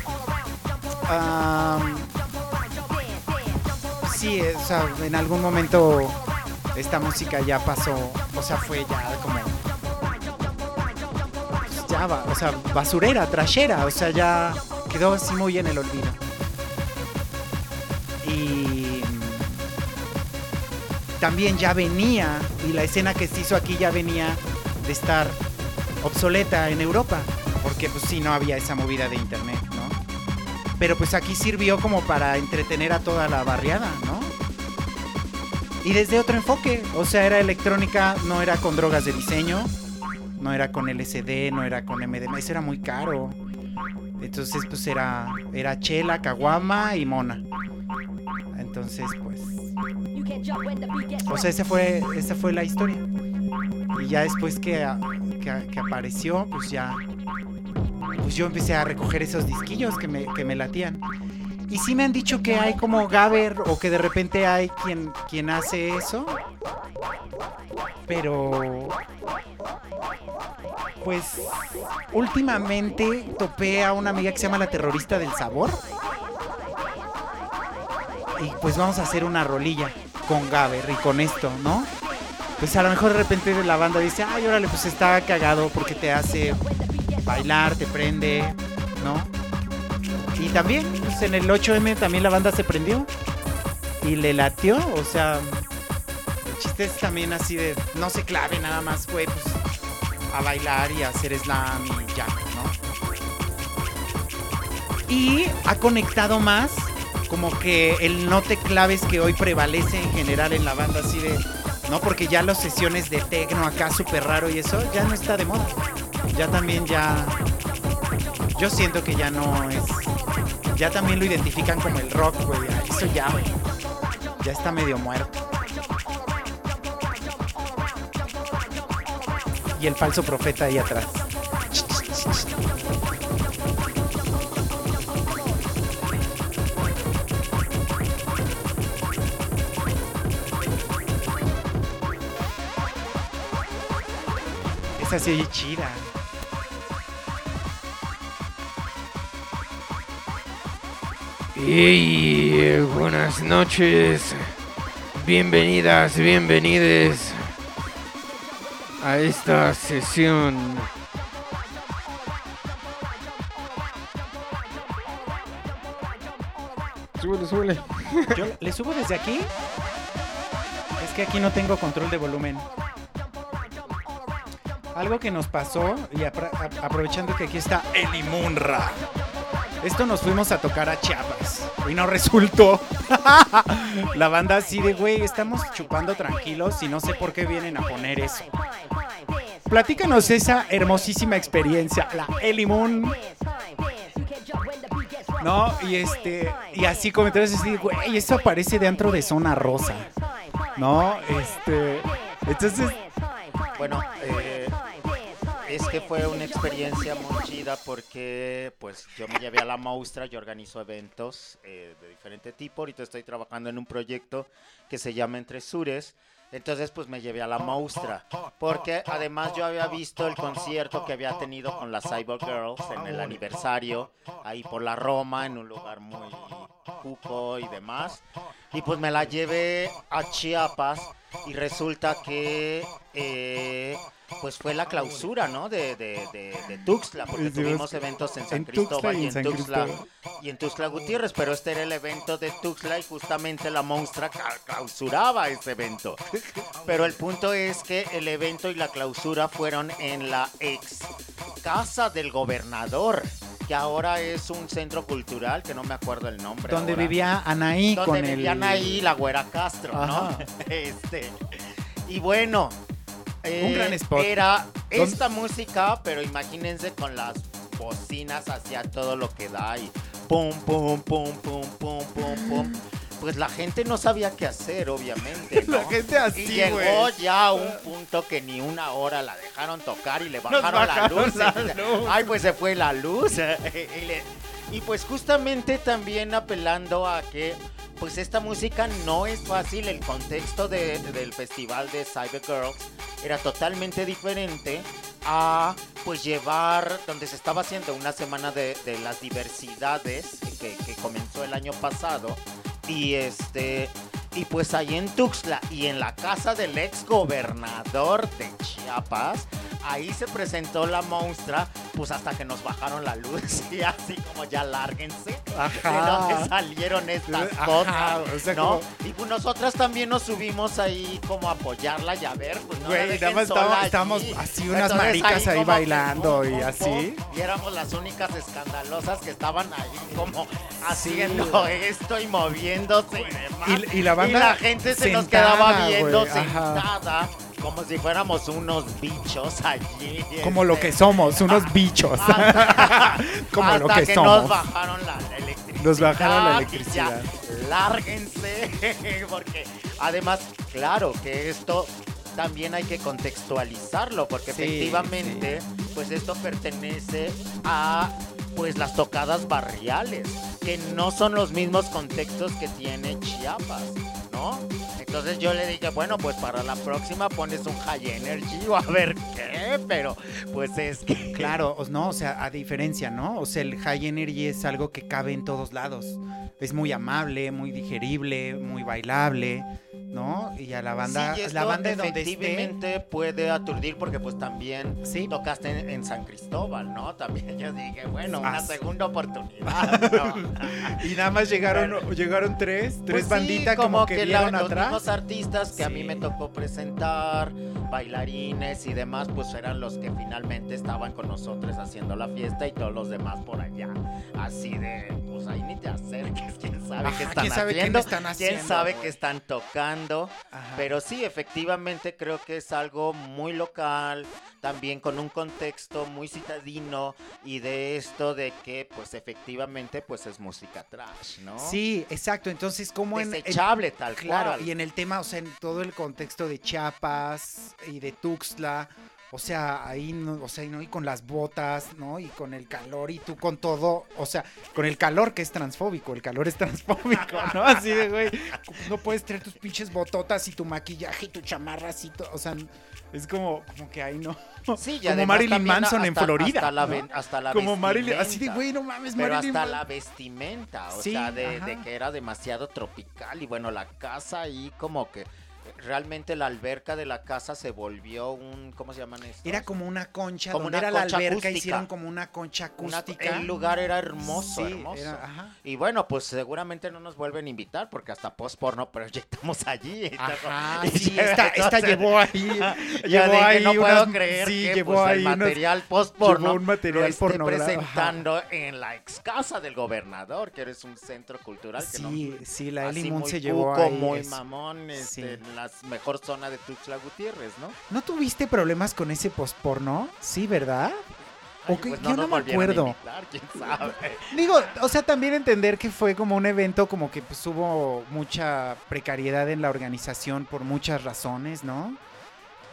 sí, o sea, en algún momento esta música ya pasó, o sea, fue ya como... pues ya va, o sea, basurera, trashera, o sea, ya quedó así muy en el olvido. Y... también ya venía, y la escena que se hizo aquí ya venía de estar obsoleta en Europa, porque pues sí, no había esa movida de internet, ¿no? Pero pues aquí sirvió como para entretener a toda la barriada, ¿no? Y desde otro enfoque, o sea, era electrónica, no era con drogas de diseño, no era con LSD, no era con MDMA, eso era muy caro. Entonces pues era chela, caguama y mona. Entonces pues... o sea, esa fue la historia. Y ya después que apareció, pues ya... pues yo empecé a recoger esos disquillos que me latían. Y sí me han dicho que hay como Gabber, o que de repente hay quien hace eso. Pero... pues... últimamente topé a una amiga que se llama La Terrorista del Sabor. Y pues vamos a hacer una rolilla con Gabber y con esto, ¿no? Pues a lo mejor de repente la banda dice, ay, órale, pues está cagado porque te hace bailar, te prende, ¿no? Y también, pues en el 8M también la banda se prendió y le latió, o sea, el chiste es también así de, no se clave, nada más fue pues a bailar y a hacer slam y ya, ¿no? Y ha conectado más, como que el no te claves que hoy prevalece en general en la banda, así de, ¿no? Porque ya las sesiones de techno acá súper raro y eso ya no está de moda. Ya también yo siento que ya no es, ya también lo identifican como el rock, güey. Eso ya está medio muerto. Y el falso profeta ahí atrás. Esa sí oye chida. Y buenas noches, bienvenidas, bienvenides a esta sesión. Súbele. ¿Yo le subo desde aquí? Es que aquí no tengo control de volumen. Algo que nos pasó, y aprovechando que aquí está Eli Munra. Esto nos fuimos a tocar a Chiapas y no resultó. La banda así de, güey, estamos chupando tranquilos y no sé por qué vienen a poner eso. Platícanos esa hermosísima experiencia, la Eli Moon. No, y así comentarios así, güey, eso parece de antro de zona rosa. No, entonces, bueno, es que fue una experiencia muy chida porque pues yo me llevé a la Monstrua, yo organizo eventos de diferente tipo, ahorita estoy trabajando en un proyecto que se llama Entre Sures, entonces pues me llevé a la Monstrua, porque además yo había visto el concierto que había tenido con las Cyborg Girls en el aniversario, ahí por la Roma, en un lugar muy cuco y demás, y pues me la llevé a Chiapas y resulta que pues fue la clausura, ¿no? de Tuxtla, porque tuvimos eventos en San Cristóbal y en Tuxtla Gutiérrez, pero este era el evento de Tuxtla y justamente la Monstrua clausuraba ese evento. Pero el punto es que el evento y la clausura fueron en la ex casa del gobernador, que ahora es un centro cultural, que no me acuerdo el nombre. Donde ahora. vivía Anaí Donde con vivía Anaí, la Güera Castro, ¿no? Y bueno, un gran spot. era esta música, pero imagínense con las bocinas hacia todo lo que da y pum, pum, pum, pum, pum, pum, pum. Pues la gente no sabía qué hacer, obviamente, ¿no? La gente así, y llegó ya a un punto que ni una hora la dejaron tocar y le bajaron la luz. Ay, pues se fue la luz. Y pues justamente también apelando a que pues esta música no es fácil, el contexto del festival de Cyber Girls era totalmente diferente a pues llevar, donde se estaba haciendo una semana de las diversidades que comenzó el año pasado, y pues ahí en Tuxtla y en la casa del ex gobernador de Chiapas, ahí se presentó la Monstrua, pues hasta que nos bajaron la luz y así como ya lárguense. Ajá. De dónde salieron estas cosas, o sea, ¿no? como... Y pues nosotras también nos subimos ahí como a apoyarla y a ver, pues no la Güey, dejen nada más sola estábamos allí. así unas Entonces, maricas ahí como bailando que, y así. y éramos las únicas escandalosas que estaban ahí como haciendo esto y moviéndose y demás. Y la banda y la gente se nos sentada, quedaba viendo güey, sentada como si fuéramos unos bichos allí. Como lo que somos, unos bichos. Como hasta lo que somos. Nos somos. bajaron la electricidad. Nos bajaron la y electricidad. ya, lárguense, porque además, claro que esto también hay que contextualizarlo, porque Sí, efectivamente, pues esto pertenece a pues las tocadas barriales, que no son los mismos contextos que tiene Chiapas, ¿no? Entonces yo le dije, bueno, pues para la próxima pones un High Energy o a ver qué, pero pues es que... Claro, no, o sea, a diferencia, ¿no? O sea, el High Energy es algo que cabe en todos lados. Es muy amable, muy digerible, muy bailable, ¿no? Y a la banda, sí, y esto la banda donde efectivamente puede aturdir porque pues también ¿sí? tocaste en San Cristóbal, ¿no? También yo dije, bueno, una sí. segunda oportunidad, ¿no? Y nada más llegaron tres Pues banditas sí, como que vieron los atrás. mismos artistas que a mí Sí. me tocó presentar, bailarines y demás, pues eran los que finalmente estaban con nosotros haciendo la fiesta y todos los demás por allá. Así de, pues ahí ni te acerques, quién sabe Ajá, qué están ¿quién sabe qué haciendo, no están haciendo, quién sabe güey? qué están tocando. Ajá. Pero sí, efectivamente creo que es algo muy local, también con un contexto muy citadino y de esto de que pues efectivamente pues es música trash, ¿no? Sí, exacto. Entonces, como desechable tal claro, cual. y en el tema, o sea, en todo el contexto de Chiapas y de Tuxtla, o sea, ahí no, o sea, ¿no? Y con las botas, ¿no? Y con el calor y tú con todo, o sea, con el calor que es transfóbico, el calor es transfóbico, ¿no? Así de, güey, no puedes traer tus pinches bototas y tu maquillaje y tu chamarra así, o sea, es como que ahí no. Sí, y como además Marilyn también Manson en Florida. Hasta la como vestimenta. Marilyn, así de, güey, no mames, pero Marilyn hasta Man- la vestimenta, o Sí, sea, de ajá. que era demasiado tropical y bueno, la casa ahí como que realmente la alberca de la casa se volvió un, ¿cómo se llaman estos? Era como una concha, Como donde una era la concha alberca, acústica. hicieron como una concha acústica. El lugar era hermoso, Sí, hermoso. era, ajá. Y bueno, pues seguramente no nos vuelven a invitar porque hasta post-porno proyectamos allí. Ajá, Y sí, ya, esta entonces, llevó ahí. Yo llevó dije, ahí no puedo unas- creer sí, que llevó pues, ahí el unas- material post-porno llevó un material lo esté pornográfico. presentando en la ex casa del gobernador, que eres un centro cultural. Que Sí, no, sí, la Eli así Moon muy se llevó cuco, ahí. muy eso. mamón, Sí. en la mejor zona de Tuxtla Gutiérrez, ¿no? ¿No tuviste problemas con ese postporno? Sí, ¿verdad? Ay, ¿O qué? pues Yo no me volvieron a acuerdo. invitar, quién sabe. Digo, o sea, también entender que fue como un evento como que pues hubo mucha precariedad en la organización por muchas razones, ¿no?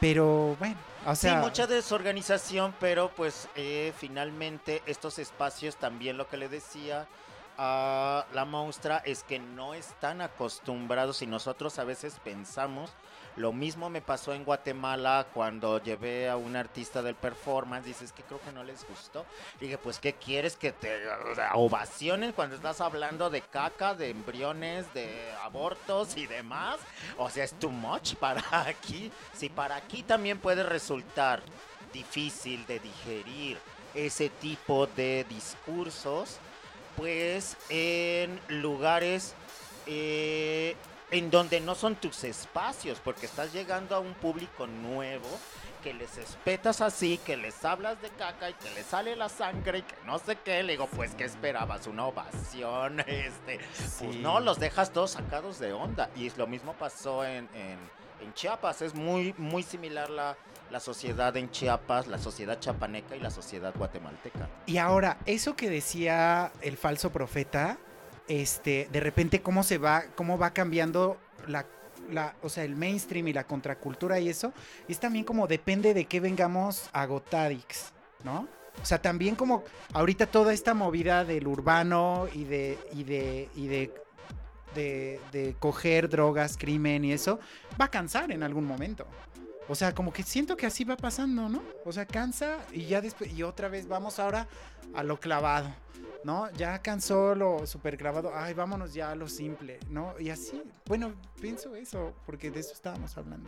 Pero bueno, o sea... Sí, mucha desorganización, pero pues finalmente estos espacios también lo que le decía a la Monstrua es que no están acostumbrados y nosotros a veces pensamos, lo mismo me pasó en Guatemala cuando llevé a un artista del performance, dices que creo que no les gustó. Dije, pues ¿qué quieres que te ovacionen cuando estás hablando de caca, de embriones, de abortos y demás? O sea, es too much para aquí. Si para aquí también puede resultar difícil de digerir ese tipo de discursos, pues en lugares en donde no son tus espacios, porque estás llegando a un público nuevo, que les espetas así, que les hablas de caca y que les sale la sangre y que no sé qué, le digo, pues ¿qué esperabas? ¿Una ovación? Pues no, los dejas todos sacados de onda, y lo mismo pasó en Chiapas, es muy, muy similar la sociedad en Chiapas, la sociedad chapaneca y la sociedad guatemalteca. Y ahora, eso que decía el falso profeta, de repente cómo va cambiando o sea, el mainstream y la contracultura y eso, es también como depende de qué vengamos agotadix, ¿no? O sea, también como ahorita toda esta movida del urbano y de coger drogas, crimen y eso, va a cansar en algún momento. O sea, como que siento que así va pasando, ¿no? O sea, cansa y ya después, y otra vez vamos ahora a lo clavado, ¿no? Ya cansó lo super clavado, ay, vámonos ya a lo simple, ¿no? Y así, bueno, pienso eso, porque de eso estábamos hablando.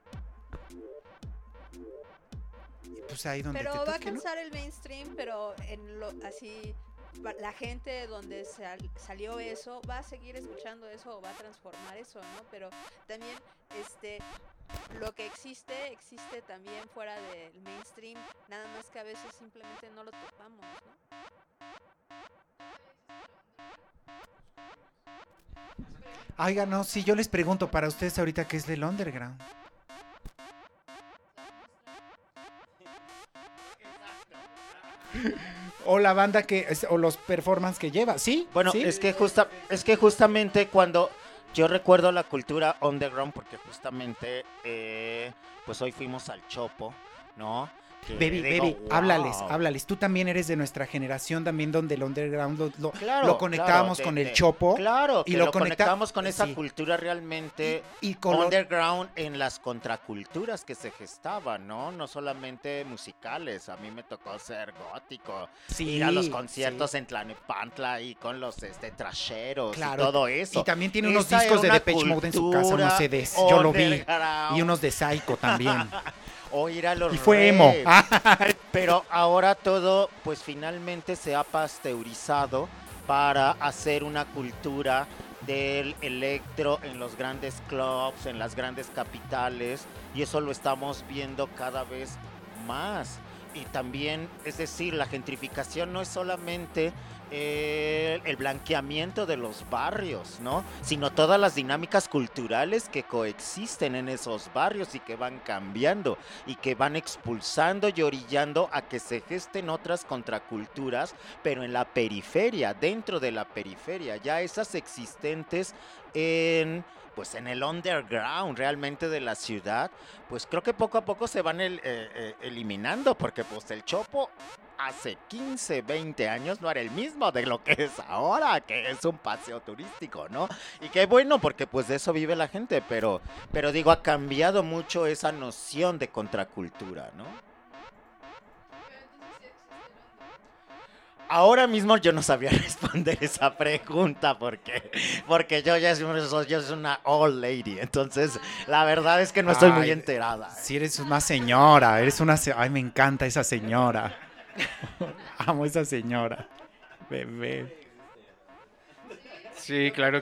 Y pues ahí donde pero te va toque, a cansar, ¿no? el mainstream, pero así la gente donde salió eso va a seguir escuchando eso o va a transformar eso, ¿no? Pero también lo que existe también fuera del mainstream, nada más que a veces simplemente no lo topamos, ¿no? Oiga, no, si yo les pregunto para ustedes ahorita qué es del underground. O la banda o los performances que lleva, ¿sí? Bueno, ¿sí? es que justamente cuando yo recuerdo la cultura underground, porque justamente pues hoy fuimos al Chopo, ¿no? Baby, wow. háblales. Tú también eres de nuestra generación, también donde el underground Claro, lo conectábamos claro, con el Chopo. Claro, y que lo lo conectamos con esa sí. cultura realmente y con underground en las contraculturas que se gestaban, ¿no? No solamente musicales. A mí me tocó ser gótico, ir a los conciertos en Tlalnepantla y con los trasheros, claro, y todo eso. Y también tiene unos Esa discos de era Depeche Mode en su casa, unos CDs. Yo lo vi. Y unos de Psycho también. O ir a los y fue emo. Pero ahora todo, pues finalmente se ha pasteurizado para hacer una cultura del electro en los grandes clubs, en las grandes capitales, y eso lo estamos viendo cada vez más. Y también, es decir, la gentrificación no es solamente el blanqueamiento de los barrios, ¿no? Sino todas las dinámicas culturales que coexisten en esos barrios y que van cambiando y que van expulsando y orillando a que se gesten otras contraculturas, pero en la periferia, dentro de la periferia, ya esas existentes en el underground realmente de la ciudad, pues creo que poco a poco se van eliminando, porque pues el Chopo hace 15, 20 años no era el mismo de lo que es ahora, que es un paseo turístico, ¿no? Y qué bueno, porque pues de eso vive la gente, pero digo, ha cambiado mucho esa noción de contracultura, ¿no? Ahora mismo yo no sabía responder esa pregunta porque yo ya soy una old lady, entonces la verdad es que no estoy muy enterada. Si eres una señora, ay, me encanta esa señora. Amo esa señora. Bebé. Sí, claro.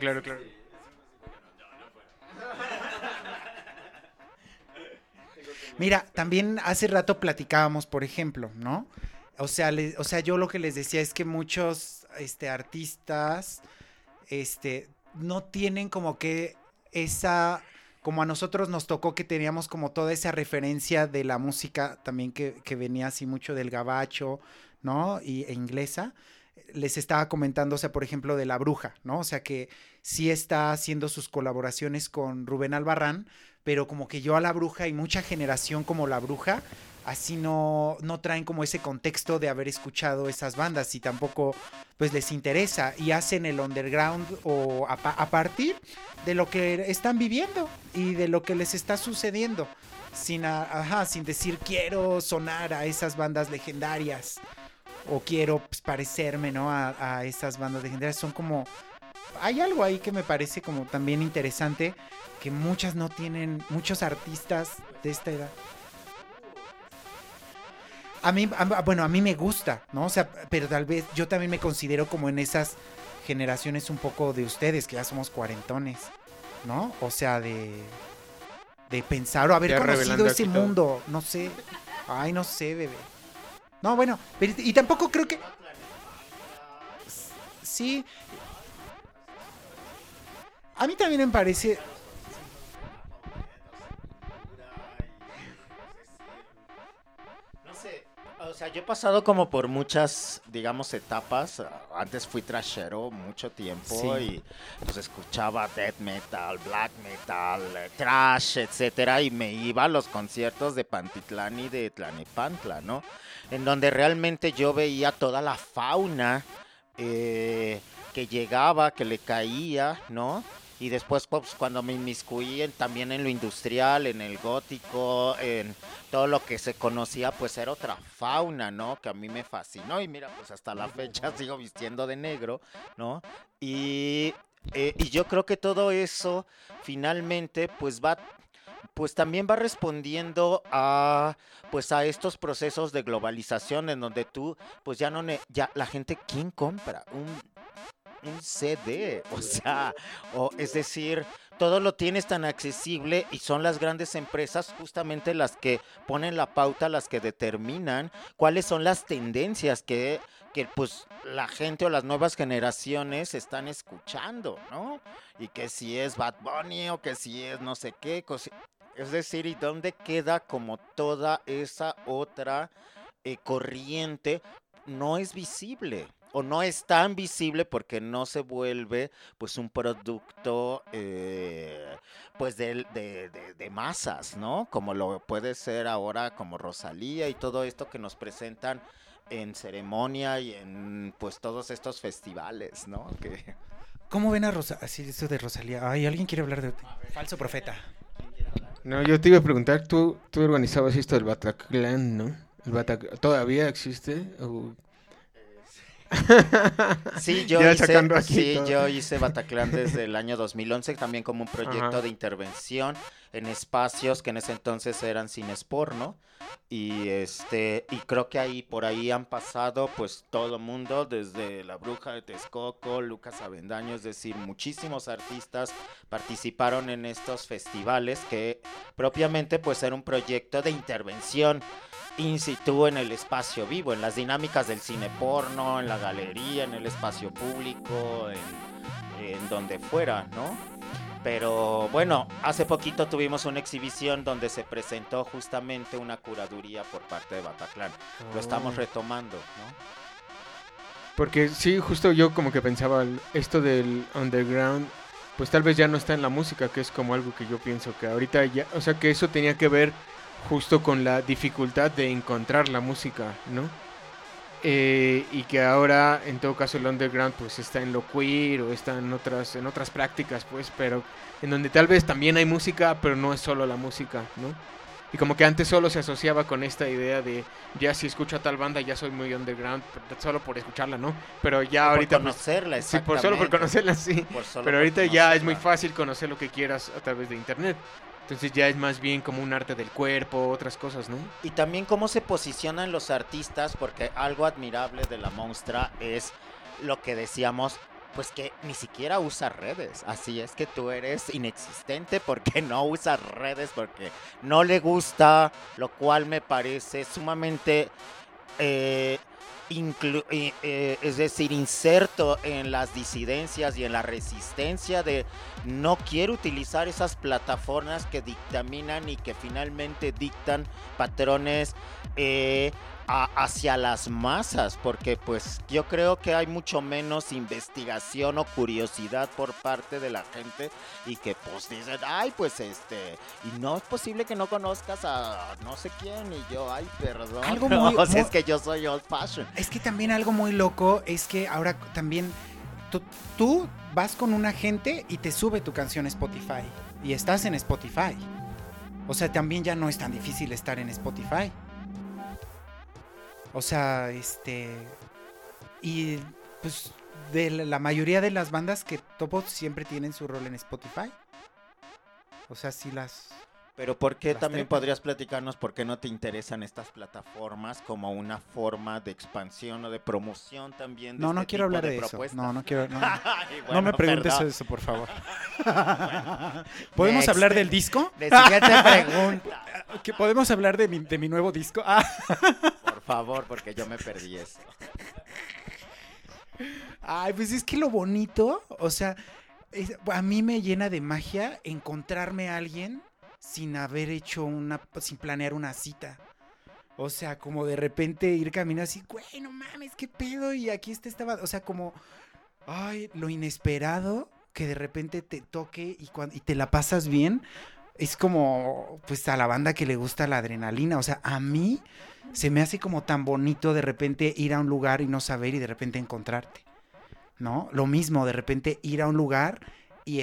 Mira, también hace rato platicábamos, por ejemplo, ¿no? O sea, yo lo que les decía es que muchos artistas no tienen como que como a nosotros nos tocó que teníamos como toda esa referencia de la música también que venía así mucho del gabacho, ¿no? E inglesa. les estaba comentando, o sea, por ejemplo, de La Bruja, ¿no? O sea, que sí está haciendo sus colaboraciones con Rubén Albarrán, pero como que Yo a La Bruja y mucha generación como La Bruja, así no traen como ese contexto de haber escuchado esas bandas y tampoco pues les interesa y hacen el underground o a partir de lo que están viviendo y de lo que les está sucediendo, sin decir quiero sonar a esas bandas legendarias o quiero pues, parecerme, ¿no? a esas bandas legendarias. Son como, hay algo ahí que me parece como también interesante, que muchas no tienen, muchos artistas de esta edad. A mí me gusta, ¿no? O sea, pero tal vez yo también me considero como en esas generaciones un poco de ustedes, que ya somos cuarentones, ¿no? O sea, de pensar o haber ya conocido ese todo. mundo, no sé. Ay, no sé, bebé. No, bueno, pero, y tampoco creo que... Sí. A mí también me parece... O sea, yo he pasado como por muchas, digamos, etapas. Antes fui trashero mucho tiempo Sí. y pues escuchaba death metal, black metal, trash, etcétera, y me iba a los conciertos de Pantitlán y de Tlanepantla, ¿no? En donde realmente yo veía toda la fauna que llegaba, que le caía, ¿no? Y después, pues, cuando me inmiscuí también en lo industrial, en el gótico, en todo lo que se conocía, pues era otra fauna, ¿no? Que a mí me fascinó. Y mira, pues hasta la fecha sigo vistiendo de negro, ¿no? Y yo creo que todo eso, finalmente, pues también va respondiendo a estos procesos de globalización en donde tú, pues ya la gente, ¿quién compra un CD? O sea, es decir, todo lo tienes tan accesible y son las grandes empresas justamente las que ponen la pauta, las que determinan cuáles son las tendencias que pues la gente o las nuevas generaciones están escuchando, ¿no? Y que si es Bad Bunny o que si es no sé qué, es decir, ¿y dónde queda como toda esa otra corriente? No es visible. O no es tan visible porque no se vuelve pues un producto pues de masas, ¿no? Como lo puede ser ahora como Rosalía y todo esto que nos presentan en ceremonia y en pues todos estos festivales, ¿no? Que... ¿Cómo ven a Rosalía? Así, eso de Rosalía. Ay, ¿alguien quiere hablar de falso profeta? No, yo te iba a preguntar, tú organizabas esto del Bataclan, ¿no? ¿Todavía existe? ¿O... Sí, yo hice Bataclan desde el año 2011, también como un proyecto de intervención en espacios que en ese entonces eran cines porno. Y creo que por ahí han pasado pues todo el mundo, desde La Bruja de Texcoco, Lucas Avendaño, es decir, muchísimos artistas participaron en estos festivales que propiamente pues era un proyecto de intervención in situ en el espacio vivo, en las dinámicas del cine porno, en la galería, en el espacio público, en donde fuera, ¿no? Pero bueno, hace poquito tuvimos una exhibición donde se presentó justamente una curaduría por parte de Bataclan. Lo estamos retomando, ¿no? Porque sí, justo yo como que pensaba esto del underground, pues tal vez ya no está en la música, que es como algo que yo pienso que ahorita ya, o sea que eso tenía que ver justo con la dificultad de encontrar la música, ¿no? Y que ahora, en todo caso, el underground pues está en lo queer o está en otras prácticas, pues, pero en donde tal vez también hay música, pero no es solo la música, ¿no? Y como que antes solo se asociaba con esta idea de, ya si escucho a tal banda ya soy muy underground, solo por escucharla, ¿no? Pero ya ahorita... Por conocerla, sí, solo por conocerla, sí. Pero ahorita ya es muy fácil conocer lo que quieras a través de internet. Entonces ya es más bien como un arte del cuerpo, otras cosas, ¿no? Y también cómo se posicionan los artistas, porque algo admirable de La Monstra es lo que decíamos, pues que ni siquiera usa redes. Así es que tú eres inexistente porque no usas redes, porque no le gusta, lo cual me parece sumamente... es decir, inserto en las disidencias y en la resistencia de no quiero utilizar esas plataformas que dictaminan y que finalmente dictan patrones hacia las masas, porque pues yo creo que hay mucho menos investigación o curiosidad por parte de la gente y que pues dicen, ay, pues y no es posible que no conozcas a no sé quién, y yo, ay, perdón, Algo no, muy- o sea, muy- es que yo soy old fashion. Es que también algo muy loco es que ahora también tú vas con un agente y te sube tu canción a Spotify y estás en Spotify. O sea, también ya no es tan difícil estar en Spotify. O sea, y pues de la mayoría de las bandas que topo siempre tienen su rol en Spotify. O sea, sí las... Pero ¿por qué Las también trepas. podrías platicarnos por qué no te interesan estas plataformas como una forma de expansión o de promoción también de No, no este quiero tipo hablar de eso. propuestas? No quiero... No, Ay, no bueno, me preguntes perdón. eso, por favor. ¿Podemos Next. hablar del disco? De siguiente pregunta. ¿Podemos hablar de mi nuevo disco? Ah. Por favor, porque yo me perdí eso. Ay, pues es que lo bonito, o sea, a mí me llena de magia encontrarme a alguien sin haber hecho sin planear una cita. O sea, como de repente ir caminando así, güey, no mames, qué pedo, y aquí estaba, o sea, como, ay, lo inesperado que de repente te toque y te la pasas bien, es como, pues a la banda que le gusta la adrenalina, o sea, a mí se me hace como tan bonito de repente ir a un lugar y no saber y de repente encontrarte, ¿no? Lo mismo, de repente ir a un lugar y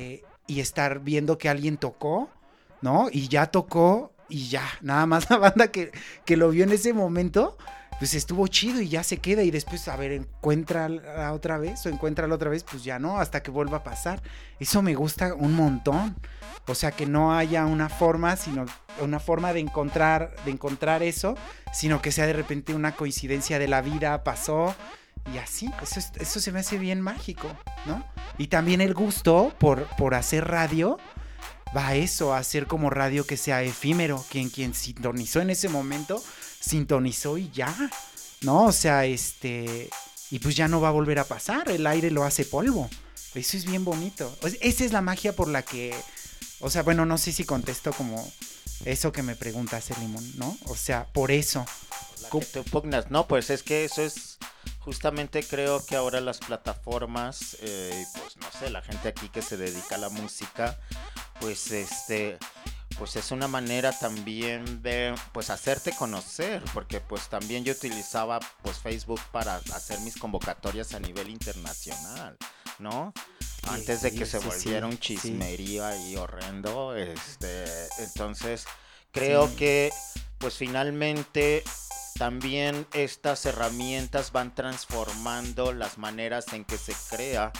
estar viendo que alguien tocó, ¿no? Y ya tocó y ya, nada más la banda que lo vio en ese momento, pues estuvo chido y ya se queda y después, a ver, encuéntrala otra vez, pues ya no, hasta que vuelva a pasar. Eso me gusta un montón. O sea, que no haya una forma, sino una forma de encontrar eso, sino que sea de repente una coincidencia de la vida, pasó y así. Eso se me hace bien mágico, ¿no? Y también el gusto por hacer radio, va a eso, a hacer como radio que sea efímero, quien sintonizó en ese momento, sintonizó y ya, ¿no? O sea, y pues ya no va a volver a pasar, el aire lo hace polvo. Eso es bien bonito. Esa es la magia por la que, o sea, bueno, no sé si contesto como eso que me preguntas, Limón, ¿no? O sea, por eso. La que tú pugnas. No, pues es que eso es justamente, creo que ahora las plataformas, pues no sé, la gente aquí que se dedica a la música, pues pues es una manera también de pues hacerte conocer, porque pues también yo utilizaba pues Facebook para hacer mis convocatorias a nivel internacional, ¿no? Antes de que se volviera un chismerío ahí horrendo, entonces creo que pues finalmente también estas herramientas van transformando las maneras en que se crea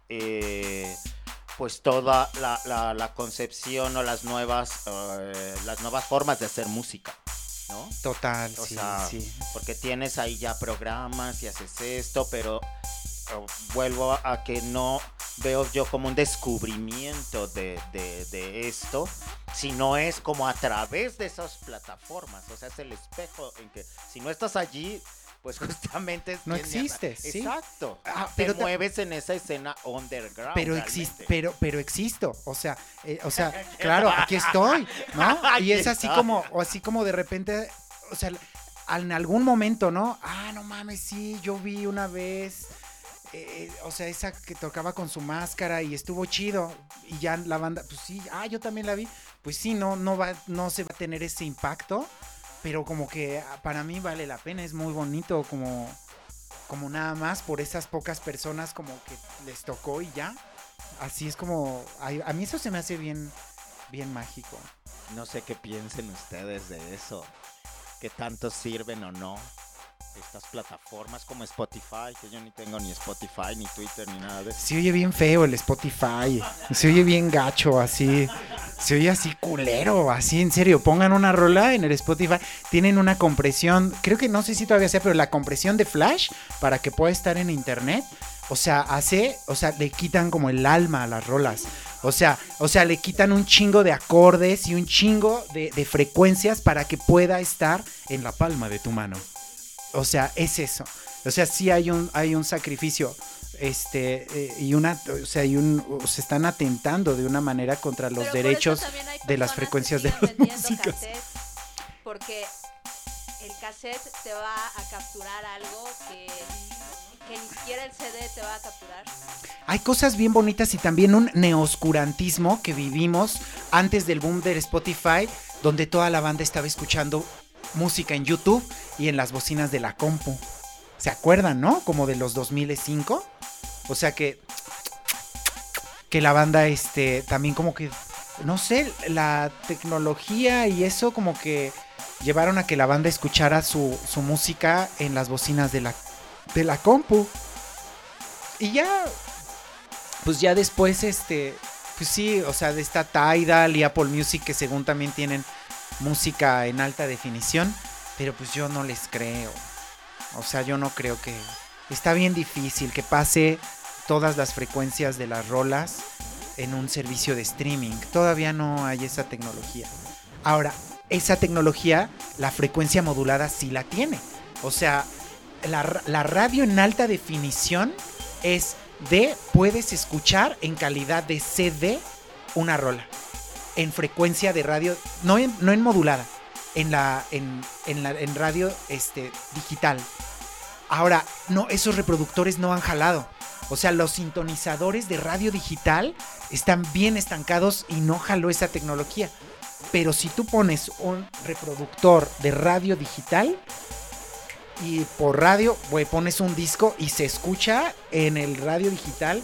pues toda la concepción o las nuevas formas de hacer música, ¿no? Total, O sí, sea, sí. porque tienes ahí ya programas y haces esto, pero vuelvo a que no veo yo como un descubrimiento de esto, sino es como a través de esas plataformas, o sea, es el espejo en que si no estás allí, pues justamente no existes, ¿sí? Exacto. Pero te mueves en esa escena underground. Pero realmente. pero existo, o sea, claro, aquí estoy, ¿no? Y es así como de repente, o sea, en algún momento, ¿no? Ah, no mames, sí, yo vi una vez, o sea, esa que tocaba con su máscara y estuvo chido, y ya la banda, pues sí, yo también la vi, pues sí, no se va a tener ese impacto, pero como que para mí vale la pena, es muy bonito, como nada más por esas pocas personas como que les tocó y ya. Así es como, a mí eso se me hace bien mágico. No sé qué piensen ustedes de eso, que tanto sirven o no estas plataformas como Spotify, que yo ni tengo ni Spotify, ni Twitter, ni nada de eso. Se oye bien feo el Spotify, se oye bien gacho, así, se oye así culero, así, en serio, pongan una rola en el Spotify, tienen una compresión, creo que no sé si todavía sea, pero la compresión de Flash para que pueda estar en internet, o sea, le quitan como el alma a las rolas, o sea, le quitan un chingo de acordes y un chingo de frecuencias para que pueda estar en la palma de tu mano. O sea, es eso. O sea, sí hay un sacrificio. Y se están atentando de una manera contra los derechos de las frecuencias de las músicas. Porque el cassette te va a capturar algo que ni siquiera el CD te va a capturar. Hay cosas bien bonitas y también un neoscurantismo que vivimos antes del boom del Spotify, donde toda la banda estaba escuchando música en YouTube y en las bocinas de la compu. ¿Se acuerdan, no? Como de los 2005. O sea que la banda también como que, no sé, la tecnología y eso como que llevaron a que la banda escuchara su música en las bocinas de la compu. Y ya, pues ya después, pues sí, o sea, de esta Tidal y Apple Music que según también tienen música en alta definición, pero pues yo no les creo. O sea, yo no creo que... Está bien difícil que pase todas las frecuencias de las rolas en un servicio de streaming. Todavía no hay esa tecnología. Ahora, esa tecnología, la frecuencia modulada sí la tiene. O sea, la radio en alta definición es puedes escuchar en calidad de CD una rola. En frecuencia de radio, no en modulada, en radio digital. Ahora, no, esos reproductores no han jalado. O sea, los sintonizadores de radio digital están bien estancados y no jaló esa tecnología. Pero si tú pones un reproductor de radio digital y por radio, pones un disco y se escucha en el radio digital,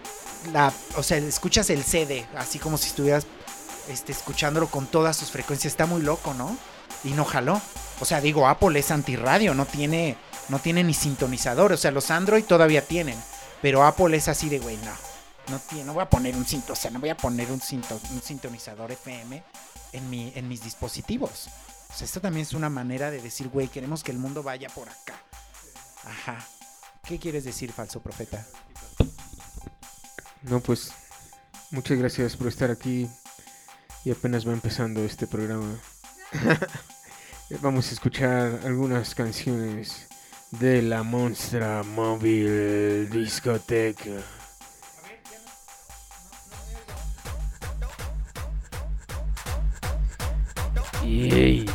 o sea, escuchas el CD, así como si estuvieras escuchándolo con todas sus frecuencias. Está muy loco, ¿no? Y no jaló. O sea, digo, Apple es antirradio, no tiene ni sintonizador. O sea, los Android todavía tienen, pero Apple es así de, güey, no voy a poner un sintonizador FM en mis dispositivos. O sea, esto también es una manera de decir, güey, queremos que el mundo vaya por acá. Ajá. ¿Qué quieres decir, falso profeta? No, pues, muchas gracias por estar aquí. Y apenas va empezando este programa. Vamos a escuchar algunas canciones de la Monstra Móvil Discoteca. Yay.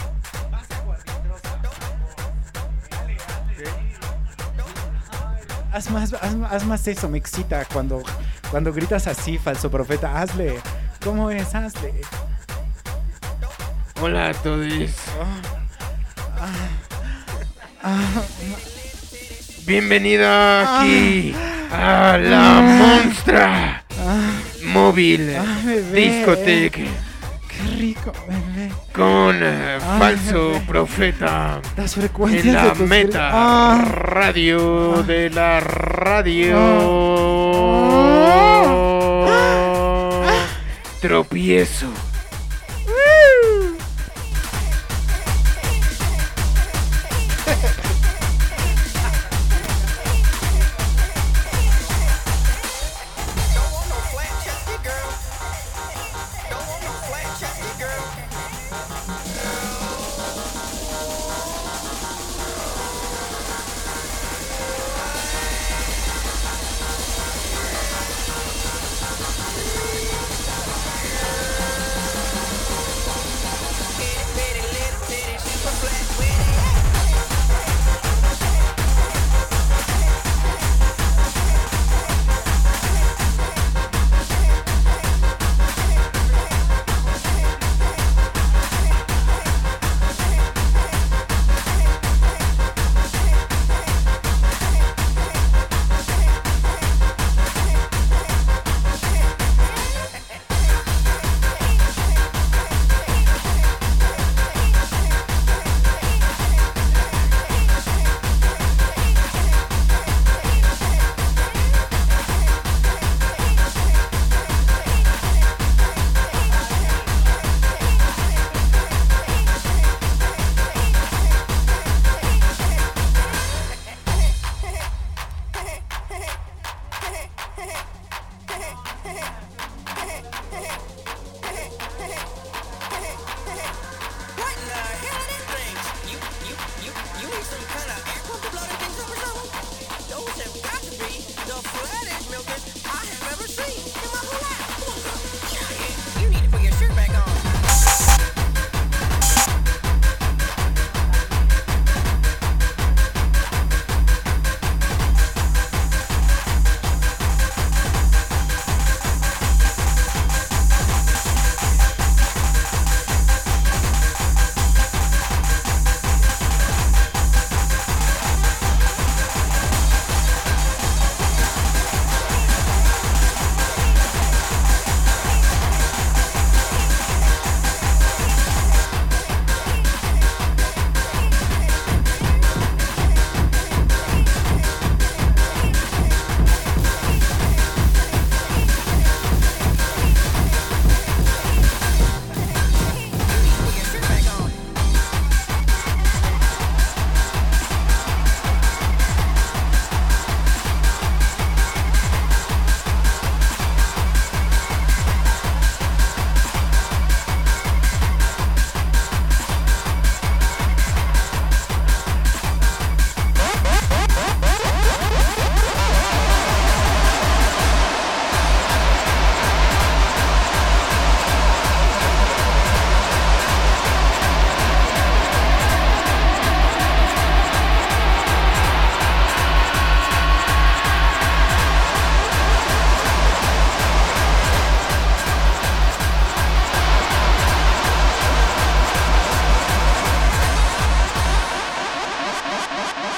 Haz más eso, me excita cuando gritas así, falso profeta. Hazle. ¿Cómo es? Hazle. Hola a todos. Bienvenida aquí a la Monstra Móvil Discoteca. Qué rico, bebé. Con falso profeta. Las frecuencias en la de meta radio de la radio. Tropiezo.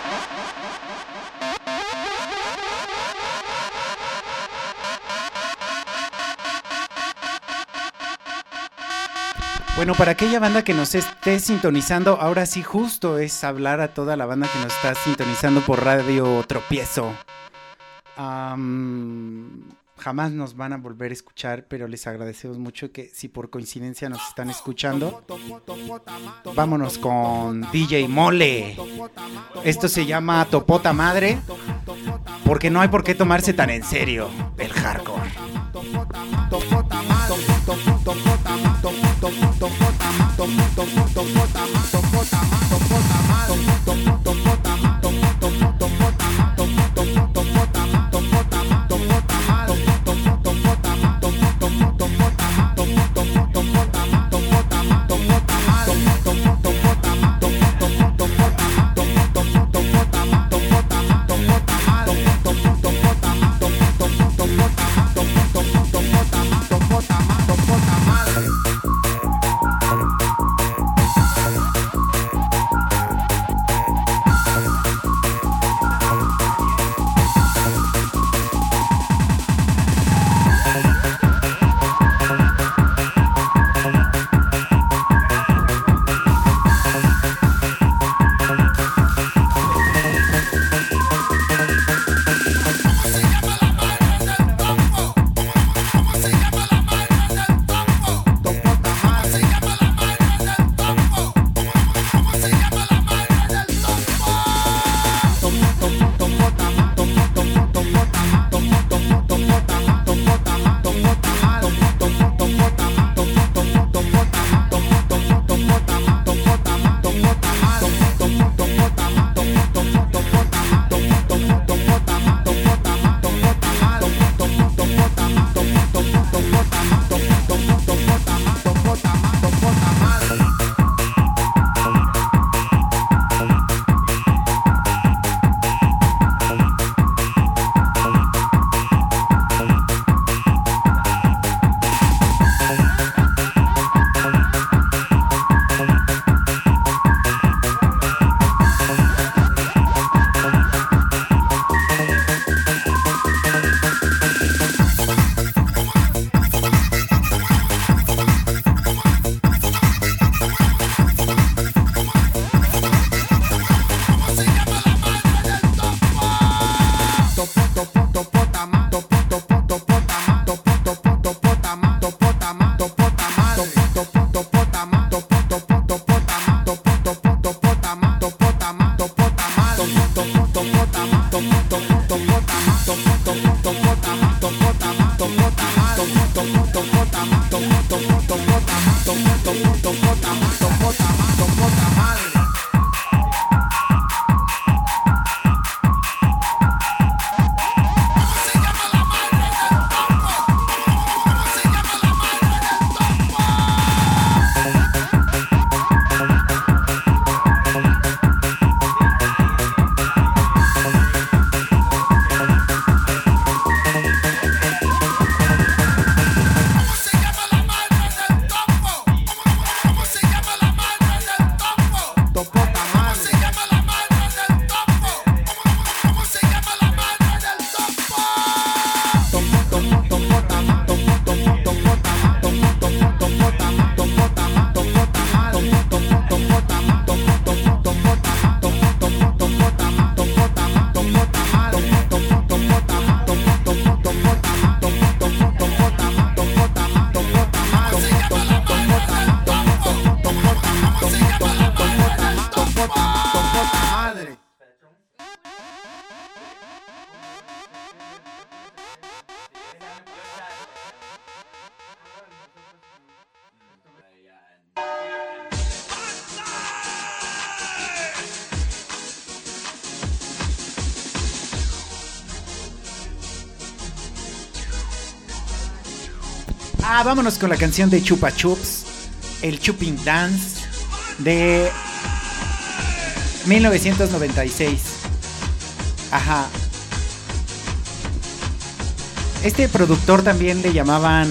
Bueno, para aquella banda que nos esté sintonizando, ahora sí justo es hablar a toda la banda que nos está sintonizando por Radio Tropiezo. Jamás nos van a volver a escuchar, pero les agradecemos mucho que si por coincidencia nos están escuchando. Vámonos con DJ Mole. Esto se llama Topota Madre, porque no hay por qué tomarse tan en serio el hardcore. Vámonos con la canción de Chupa Chups, el Chuping Dance de 1996. Ajá. Este productor también le llamaban,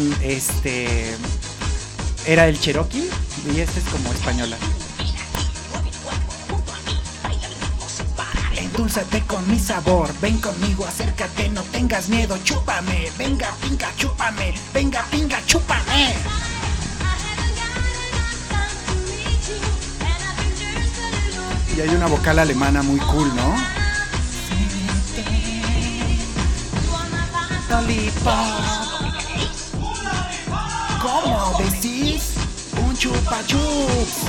era el Cherokee y este es como española. endulzate con mi sabor. Ven conmigo, acércate, no tengas miedo, chúpame. Venga, pinga, chúpame. Venga, pinga, chúpame. Y hay una vocal alemana muy cool, ¿no? Lollipop. ¿Cómo decís? Un chupa chups.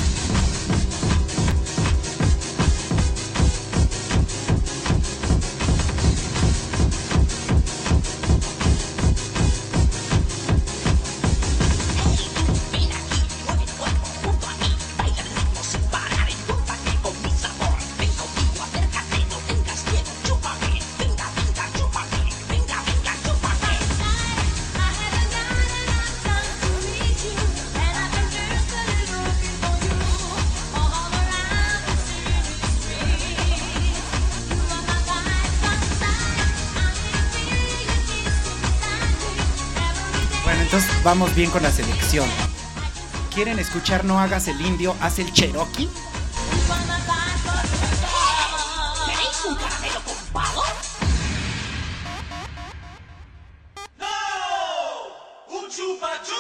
Entonces vamos bien con la selección. ¿Quieren escuchar No hagas el indio, haz el Cherokee? ¿Queréis un caramelo con pavo? ¡No! ¡Un chupachú!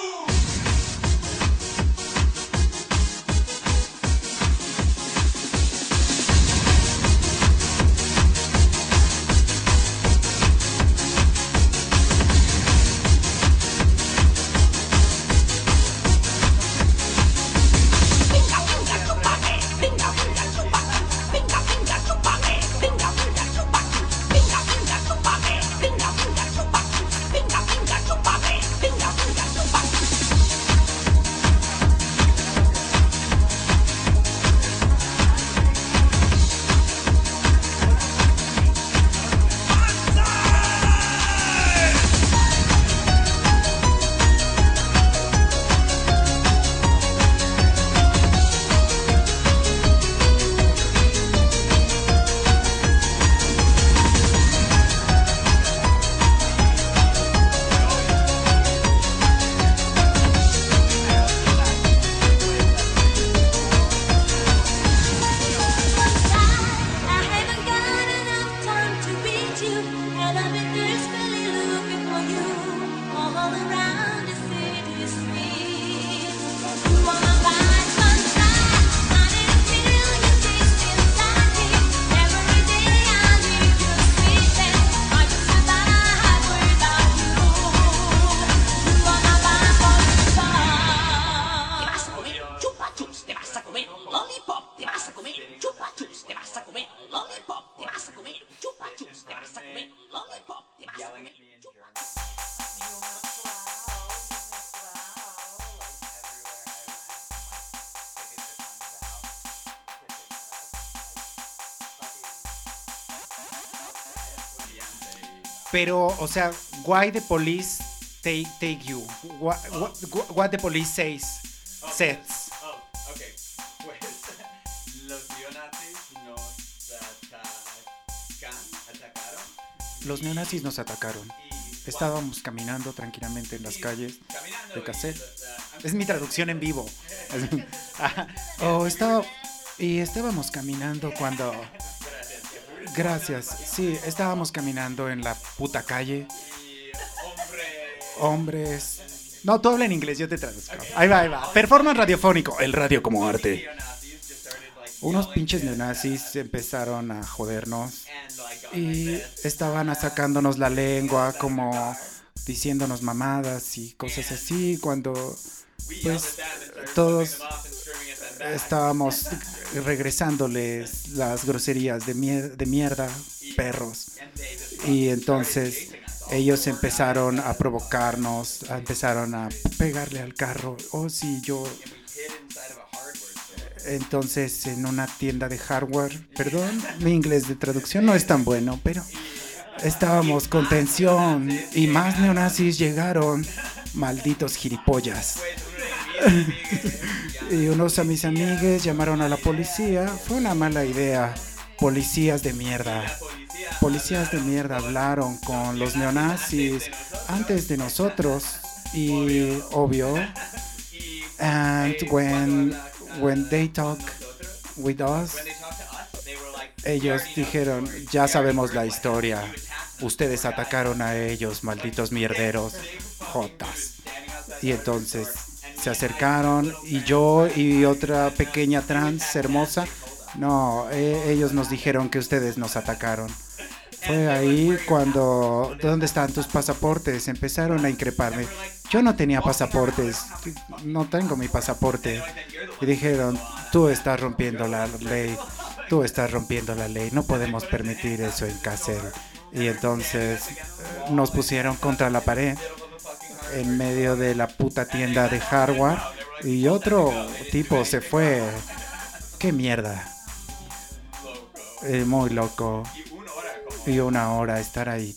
Pero, o sea, why the police take you? What the police says? Okay. Pues los neonazis atacaron. Los neonazis nos atacaron. Estábamos caminando tranquilamente en las calles de Cassel. Es mi traducción en vivo. Estábamos caminando cuando... Gracias. Sí, estábamos caminando en la puta calle. Hombres. No, tú habla en inglés, yo te traduzco. Ahí va. Performance radiofónico. El radio como arte. Unos pinches neonazis empezaron a jodernos. Y estaban sacándonos la lengua, como diciéndonos mamadas y cosas así. Cuando, pues, todos estábamos regresándoles las groserías de mierda, perros. Y entonces ellos empezaron a provocarnos, empezaron a pegarle al carro. Oh, sí, yo... Entonces, en una tienda de hardware, perdón, mi inglés de traducción no es tan bueno, pero estábamos con tensión y más neonazis llegaron, malditos gilipollas. Y unos a mis amigues llamaron a la policía. Fue una mala idea. Policías de mierda hablaron con los neonazis antes de nosotros. Y obvio, and when they talk with us, ellos dijeron, ya sabemos la historia. Ustedes atacaron a ellos, malditos mierderos, jotas. Y entonces se acercaron y yo y otra pequeña trans hermosa, no, ellos nos dijeron que ustedes nos atacaron. Fue ahí cuando, ¿dónde están tus pasaportes? Empezaron a increparme. Yo no tenía pasaportes, no tengo mi pasaporte. Y dijeron, tú estás rompiendo la ley, no podemos permitir eso en Kassel. Y entonces nos pusieron contra la pared en medio de la puta tienda de hardware y otro tipo se fue. ¡Qué mierda! Muy loco. Y 1 hora estar ahí.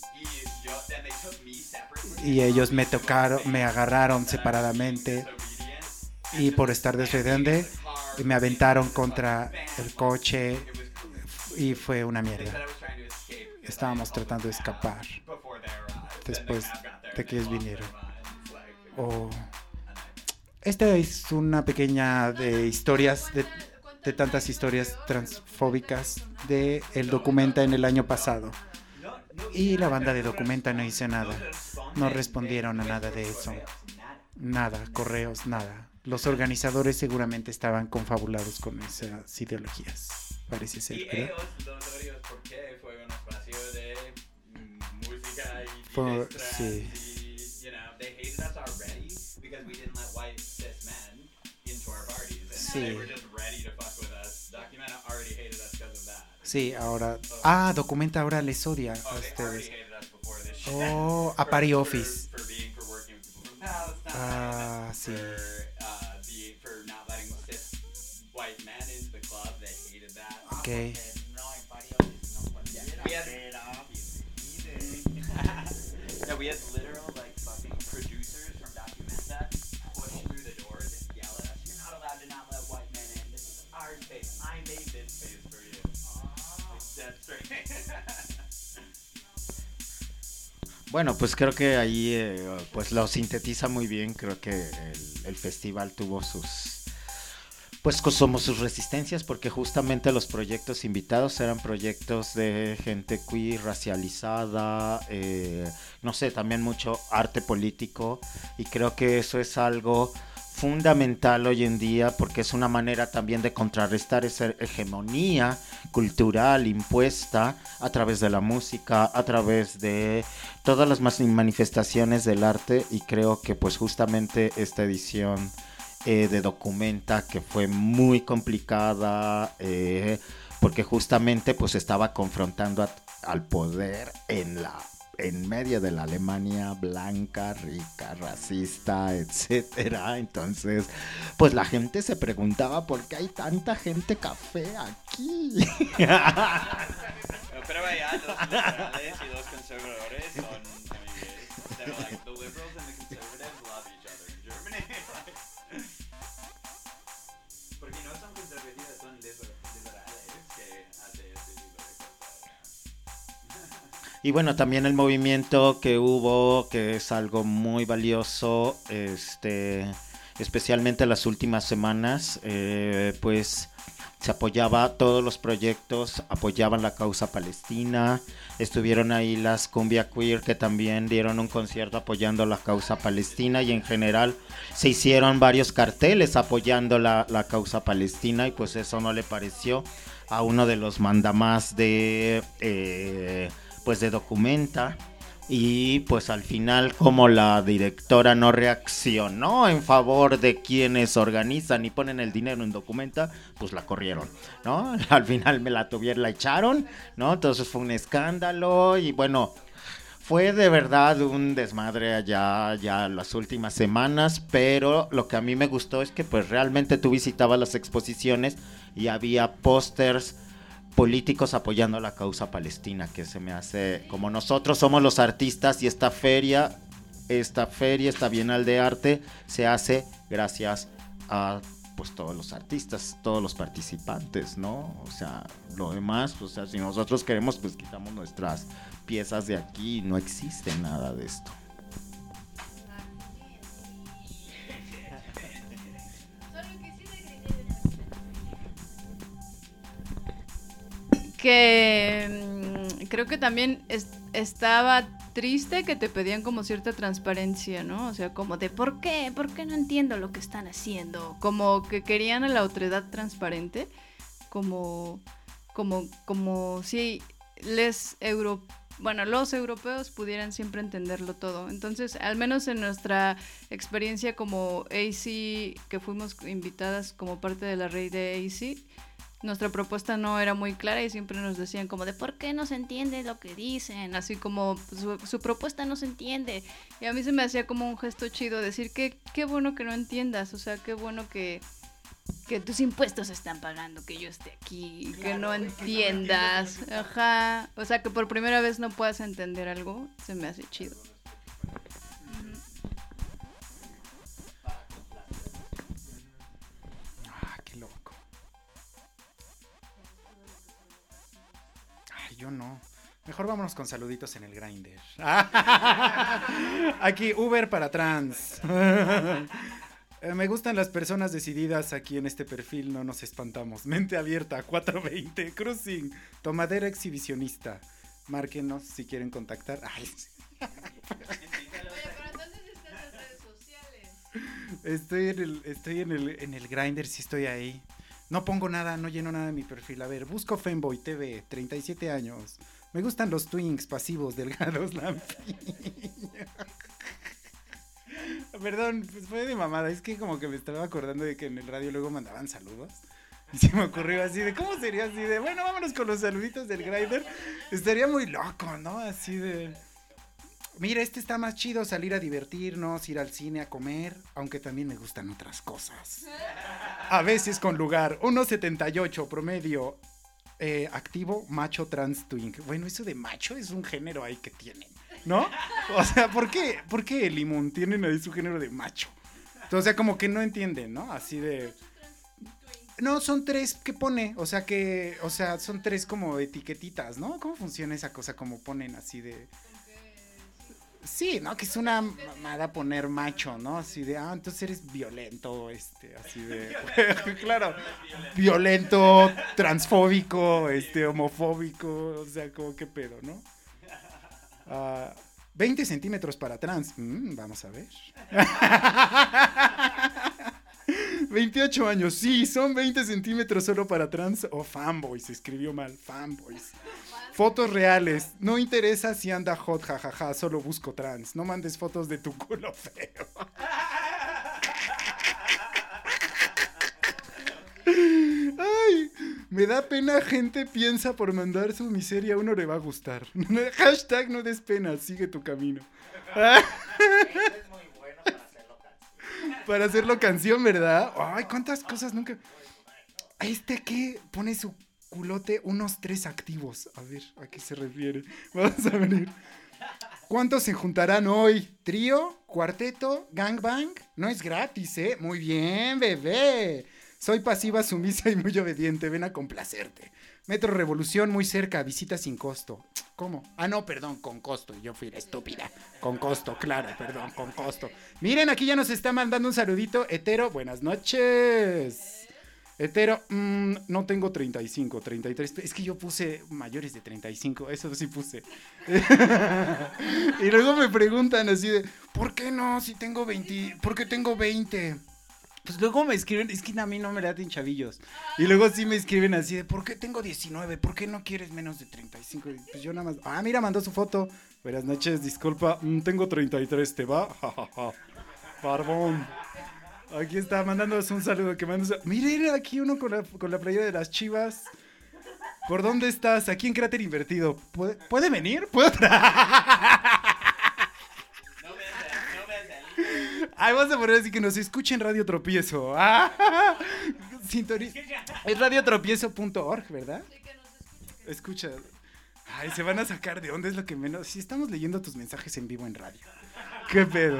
Y ellos me tocaron, me agarraron separadamente y por estar desobediente me aventaron contra el coche y fue una mierda. Estábamos tratando de escapar después de que ellos vinieron. Esta es una pequeña de historias, de tantas historias transfóbicas de el Documenta en el año pasado. Y la banda de Documenta no hizo nada. No respondieron a nada de eso. Nada, correos, nada. Los organizadores seguramente estaban confabulados con esas ideologías. Parece ser, ¿verdad? ¿Por qué? Fue un espacio de música y sí. You know, they hated us already because we didn't let white cis men into our parties. And Sí. they were just ready to fuck with us. Documenta already hated us because of that. Sí, ahora... Documenta ahora les odia a ustedes. A Party Office. Sí. Ok. No, we had literal like fucking producers from Documenta push through the doors and yell at us. You're not allowed to not let white men in. This is our space. I made this space for you. Like, that's right. Bueno, pues creo que ahí pues lo sintetiza muy bien. Creo que el festival tuvo somos sus resistencias, porque justamente los proyectos invitados eran proyectos de gente queer, racializada, no sé, también mucho arte político, y creo que eso es algo fundamental hoy en día, porque es una manera también de contrarrestar esa hegemonía cultural impuesta a través de la música, a través de todas las manifestaciones del arte, y creo que pues justamente esta edición de Documenta, que fue muy complicada, porque justamente pues estaba confrontando al poder en medio de la Alemania blanca, rica, racista, etcétera. Entonces, pues la gente se preguntaba por qué hay tanta gente café aquí. Pero vaya, los liberales y los conservadores son amigues. They're like, the liberals and the conservatives love each other in Germany. Porque no son conservativas, son liberales que hacen ese tipo de cosas. Y bueno, también el movimiento que hubo, que es algo muy valioso, especialmente las últimas semanas, pues se apoyaba, todos los proyectos apoyaban la causa palestina. Estuvieron ahí las Cumbia Queer, que también dieron un concierto apoyando la causa palestina, y en general se hicieron varios carteles apoyando la causa palestina, y pues eso no le pareció a uno de los mandamás de Documenta. Y pues al final, como la directora no reaccionó en favor de quienes organizan y ponen el dinero en Documenta, pues la corrieron, ¿no? Al final la echaron, ¿no? Entonces fue un escándalo, y bueno, fue de verdad un desmadre allá ya las últimas semanas. Pero lo que a mí me gustó es que pues realmente tú visitabas las exposiciones y había pósters políticos apoyando la causa palestina, que se me hace, como nosotros somos los artistas, y esta feria, esta Bienal de Arte se hace gracias a pues todos los artistas, todos los participantes, ¿no? O sea, lo demás, o sea, si nosotros queremos, pues quitamos nuestras piezas de aquí, no existe nada de esto. que creo que también estaba triste que te pedían como cierta transparencia, ¿no? O sea, como de ¿por qué no entiendo lo que están haciendo? Como que querían a la autoridad transparente, como si los europeos pudieran siempre entenderlo todo. Entonces, al menos en nuestra experiencia como AC, que fuimos invitadas como parte de la red de AC, nuestra propuesta no era muy clara y siempre nos decían como de ¿por qué no se entiende lo que dicen? Así como su propuesta no se entiende. Y a mí se me hacía como un gesto chido decir que qué bueno que no entiendas, o sea, qué bueno que tus impuestos están pagando, que yo esté aquí, claro, que no entiendas. Ajá, o sea, que por primera vez no puedas entender algo, se me hace chido. Qué loco. Ay, yo no. Mejor vámonos con saluditos en el Grindr. Aquí, Uber para trans. Me gustan las personas decididas aquí en este perfil, no nos espantamos. Mente abierta, 420, cruising, tomadera exhibicionista. Márquenos si quieren contactar. Ay, sí. Oye, pero entonces estás en redes sociales. Estoy en el Grindr, sí estoy ahí. No pongo nada, no lleno nada de mi perfil. A ver, busco Femboy TV, 37 años. Me gustan los twinks, pasivos, delgados, lampiños. Perdón, pues fue de mamada, es que como que me estaba acordando de que en el radio luego mandaban saludos y se me ocurrió así de, ¿cómo sería así de, bueno, vámonos con los saluditos del Grindr? Estaría muy loco, ¿no? Así de, mira, está más chido, salir a divertirnos, ir al cine a comer, aunque también me gustan otras cosas. A veces con lugar, 1.78 promedio, activo, macho trans twink. Bueno, eso de macho es un género ahí que tienen, ¿no? O sea, ¿por qué Limón tienen ahí su género de macho? O sea, como que no entienden, ¿no? Así de... No, son 3 que pone, o sea, son 3 como etiquetitas, ¿no? ¿Cómo funciona esa cosa? Como ponen así de... Sí, ¿no? Que es una mamada poner macho, ¿no? Así de, entonces eres violento, así de... Claro, violento, transfóbico, homofóbico, o sea, como qué pedo, ¿no? 20 centímetros para trans. Vamos a ver. 28 años. Sí, son 20 centímetros solo para trans o fanboys. Escribió mal. Fanboys. Fotos reales. No interesa si anda hot, jajaja. Solo busco trans. No mandes fotos de tu culo feo. Ay, me da pena, gente piensa por mandar su miseria, a uno le va a gustar. Hashtag no des pena, sigue tu camino. Es muy bueno para hacerlo canción. Para hacerlo canción, ¿verdad? Ay, cuántas cosas nunca... ¿Qué? Pone su culote unos 3 activos. A ver, ¿a qué se refiere? Vamos a venir. ¿Cuántos se juntarán hoy? ¿Trío? ¿Cuarteto? ¿Gangbang? No es gratis, ¿eh? Muy bien, bebé. Soy pasiva, sumisa y muy obediente. Ven a complacerte. Metro Revolución, muy cerca. Visita sin costo. ¿Cómo? No, perdón, con costo. Yo fui la estúpida. Con costo, claro, perdón, con costo. Miren, aquí ya nos está mandando un saludito. Hetero, buenas noches. Hetero, no tengo 35, 33. Es que yo puse mayores de 35. Eso sí puse. Y luego me preguntan así de, ¿por qué no? Si tengo 20. ¿Por qué tengo 20? Pues luego me escriben, es que a mí no me laten chavillos. Y luego sí me escriben así de, ¿por qué tengo 19? ¿Por qué no quieres menos de 35? Y pues yo nada más, mira, mandó su foto. Buenas noches, disculpa, tengo 33, ¿te va? Barbón. Aquí está, mandándonos un saludo. Miren, aquí uno con la playera de las Chivas. ¿Por dónde estás? Aquí en Cráter Invertido. ¿Puede venir? Ay, vamos a poner así que nos escuchen Radio Tropiezo. Es radiotropiezo.org, ¿verdad? Escucha. Ay, se van a sacar de onda, es lo que menos. Si estamos leyendo tus mensajes en vivo en radio. ¿Qué pedo?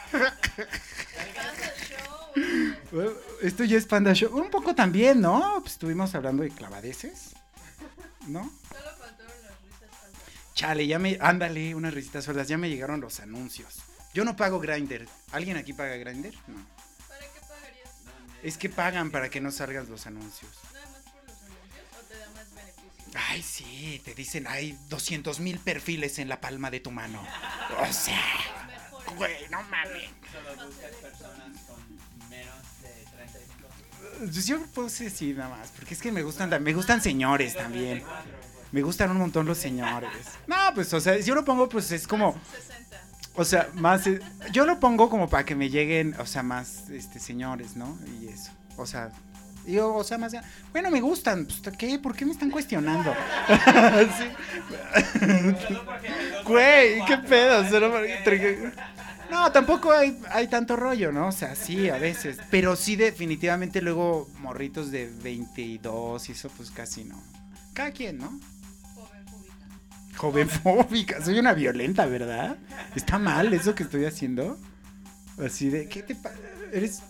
Bueno, esto ya es Panda Show. Un poco también, ¿no? Pues estuvimos hablando de clavadeces, ¿no? Solo faltaron las risas falsas. Chale, ándale, unas risitas sueltas. Ya me llegaron los anuncios. Yo no pago Grindr. ¿Alguien aquí paga Grindr? No. ¿Para qué pagarías? Es que pagan para que no salgan los anuncios. ¿Nada más por los anuncios o te da más beneficios? Ay, sí, te dicen, hay 200,000 perfiles en la palma de tu mano. O sea, güey, no mames. Solo buscas personas con menos de 35. Yo pues sí, nada más, porque es que me gustan señores también. Me gustan un montón los señores. No, pues, o sea, yo lo pongo, pues es como... O sea, más... Yo lo pongo como para que me lleguen, o sea, más, señores, ¿no? Y eso, o sea... Yo, o sea, más... Bueno, me gustan, pues, ¿qué? ¿Por qué me están cuestionando? Sí. Güey, ¿qué pedo? No, tampoco hay tanto rollo, ¿no? O sea, sí, a veces. Pero sí, definitivamente luego morritos de 22 y eso, pues casi no. Cada quien, ¿no? Jovenfóbica. Soy una violenta, ¿verdad? Está mal eso que estoy haciendo. Así de, ¿qué te pasa? Eres...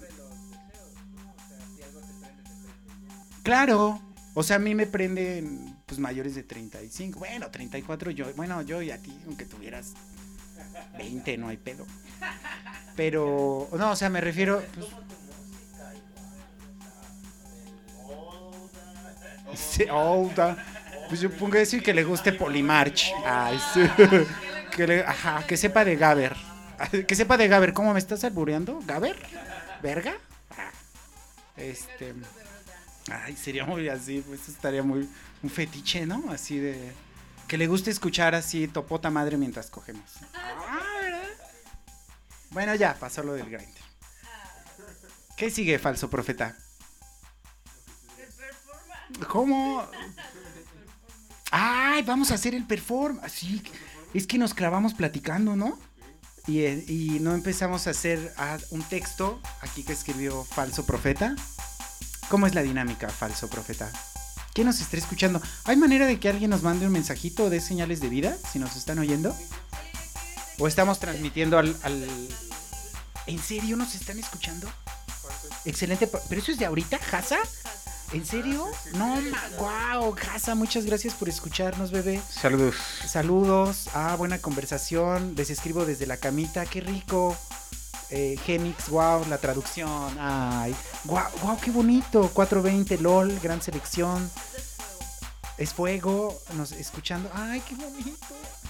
Claro. O sea, a mí me prenden, pues, mayores de 35. Bueno, 34 yo. Bueno, yo y a ti, aunque tuvieras 20, no hay pedo. Pero, no, o sea, me refiero... Pues, sí, pues yo pongo decir que le guste Polymarch. Ay, sí. Que sepa de Gaber. Que sepa de Gaber. ¿Cómo me estás albureando? ¿Gaber? ¿Verga? Ay, sería muy así, pues estaría muy un fetiche, ¿no? Así de que le guste escuchar así topota madre mientras cogemos. ¿Verdad? Bueno, ya, pasó lo del Grindr. ¿Qué sigue, falso profeta? ¿Cómo? Ay, vamos a hacer el performance. Sí, es que nos clavamos platicando, ¿no? Y no empezamos a hacer un texto aquí que escribió falso profeta. ¿Cómo es la dinámica, falso profeta? ¿Quién nos está escuchando? ¿Hay manera de que alguien nos mande un mensajito de señales de vida? Si nos están oyendo. ¿O estamos transmitiendo al... ¿En serio nos están escuchando? Excelente. ¿Pero eso es de ahorita, Hasa? ¿En serio? No, wow, Hasa, muchas gracias por escucharnos, bebé. Saludos. Saludos. Buena conversación. Les escribo desde la camita. Qué rico. Gemix, wow, la traducción. Ay, wow, qué bonito. 420, LOL, gran selección. Es fuego, nos escuchando. Ay, qué bonito.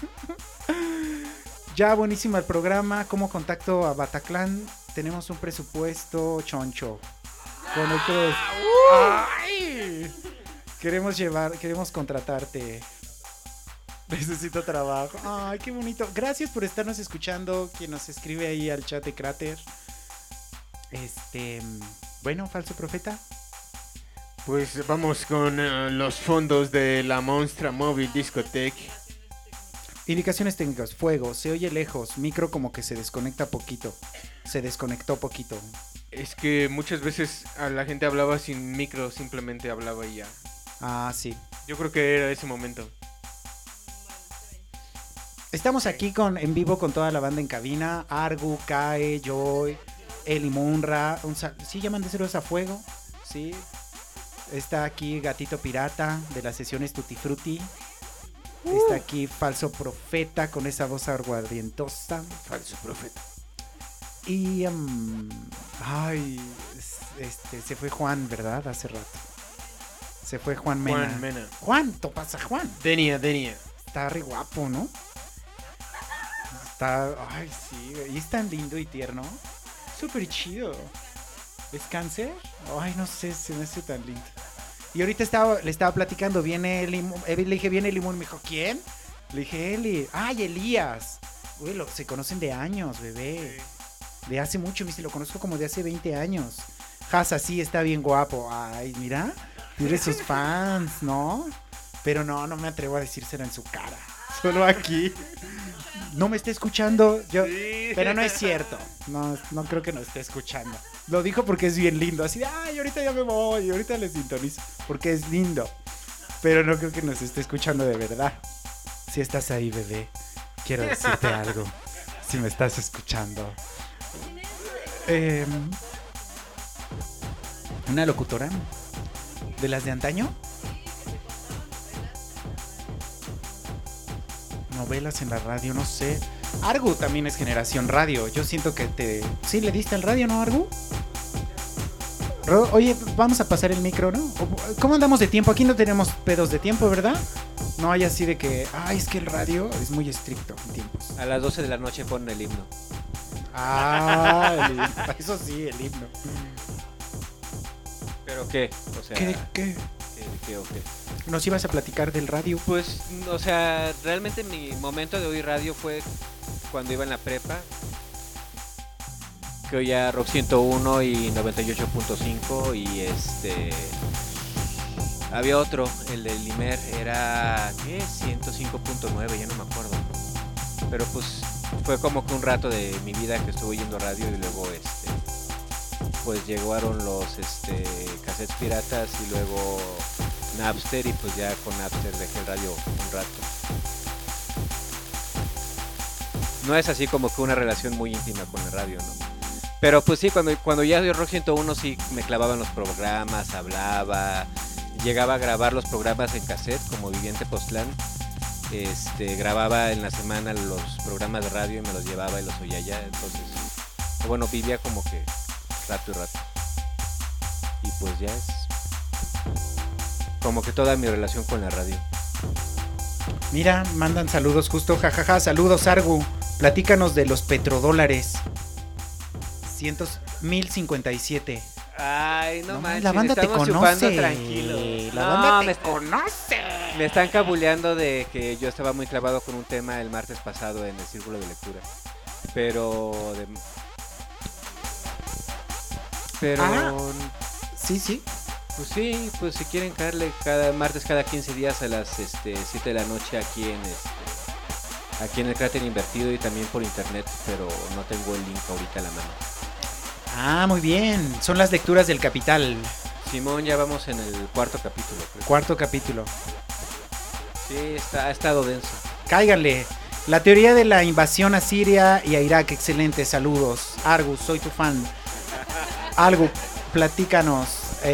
Ya, buenísimo el programa. ¿Cómo contacto a Bataclan? Tenemos un presupuesto choncho. Con otros. ¡Ay! Queremos contratarte. Necesito trabajo. Ay, qué bonito. Gracias por estarnos escuchando. Quien nos escribe ahí al chat de Cráter. Bueno, falso profeta. Pues vamos con los fondos de la Monstra Mobile Discotheque. Indicaciones técnicas. Fuego. Se oye lejos. Micro como que se desconecta poquito. Se desconectó poquito. Es que muchas veces a la gente hablaba sin micro. Simplemente hablaba y ya. Sí. Yo creo que era ese momento. Estamos aquí en vivo con toda la banda en cabina. Argu, Kae, Joy, Eli Munra. ¿Sí llaman de ceros a fuego? Sí. Está aquí Gatito Pirata de las sesiones Tutti Frutti. Está aquí Falso Profeta con esa voz aguardientosa. Falso Profeta. Y... se fue Juan, ¿verdad? Hace rato. Se fue Juan Mena. Juan, ¿qué pasa, Juan? Denia. Está re guapo, ¿no? Ay, sí, y es tan lindo y tierno. Súper chido. ¿Es cáncer? Ay, no sé, se me hace tan lindo. Y ahorita le estaba platicando, viene Eli, le dije, viene Eli Moon, me dijo, ¿quién? Le dije, Eli. Ay, Elías. Uy, se conocen de años, bebé. De hace mucho, me dice, lo conozco como de hace 20 años. Hasa, sí, está bien guapo. Ay, mira, tiene sus fans, ¿no? Pero no me atrevo a decírselo en su cara. Solo aquí. No me está escuchando. Pero no es cierto. No creo que nos esté escuchando. Lo dijo porque es bien lindo. Así de, ay, ahorita ya me voy. Ahorita le sintonizo. Porque es lindo. Pero no creo que nos esté escuchando de verdad. Si estás ahí, bebé, quiero decirte algo. Si me estás escuchando. Una locutora de las de antaño. Novelas en la radio, no sé. Argu también es generación radio. Yo siento que ¿Sí le diste al radio, no, Argu? Oye, vamos a pasar el micro, ¿no? ¿Cómo andamos de tiempo? Aquí no tenemos pedos de tiempo, ¿verdad? No hay así de que, es que el radio es muy estricto en tiempos. A las 12 de la noche ponen el himno. Eso sí, el himno. ¿Pero qué? O sea, ¿Qué? ¿Qué o qué? ¿Nos ibas a platicar del radio? Pues, o sea, realmente mi momento de oír radio fue cuando iba en la prepa. Que oía Rock 101 y 98.5 y había otro, el de Limer, era, ¿qué? 105.9, ya no me acuerdo. Pero pues fue como que un rato de mi vida que estuve oyendo radio y luego pues llegaron los cassettes piratas y luego Napster y pues ya con Napster dejé el radio un rato. No es así como que una relación muy íntima con el radio, ¿no? Pero pues sí, cuando ya dio Rock 101 sí me clavaba en los programas, hablaba, llegaba a grabar los programas en cassette como vivía en Tepoztlán. Grababa en la semana los programas de radio y me los llevaba y los oía allá, entonces bueno, vivía como que rato y rato. Y pues ya es como que toda mi relación con la radio. Mira, mandan saludos justo, jajaja, saludos Argu. Platícanos de los petrodólares. 1057. Ay, no manches, la banda te conoce. Tranquilo. La banda te conoce. Me están cabuleando de que yo estaba muy clavado con un tema el martes pasado en el Círculo de Lectura. Pero sí. Pues sí, pues si quieren caerle cada martes, cada 15 días a las 7 de la noche aquí en el Cráter Invertido y también por internet, pero no tengo el link ahorita a la mano. Muy bien. Son las lecturas del Capital. Simón, ya vamos en el cuarto capítulo. Creo. Cuarto capítulo. Sí, ha estado denso. Cáiganle. La teoría de la invasión a Siria y a Irak. Excelente, saludos. Argus, soy tu fan. Algo, platícanos.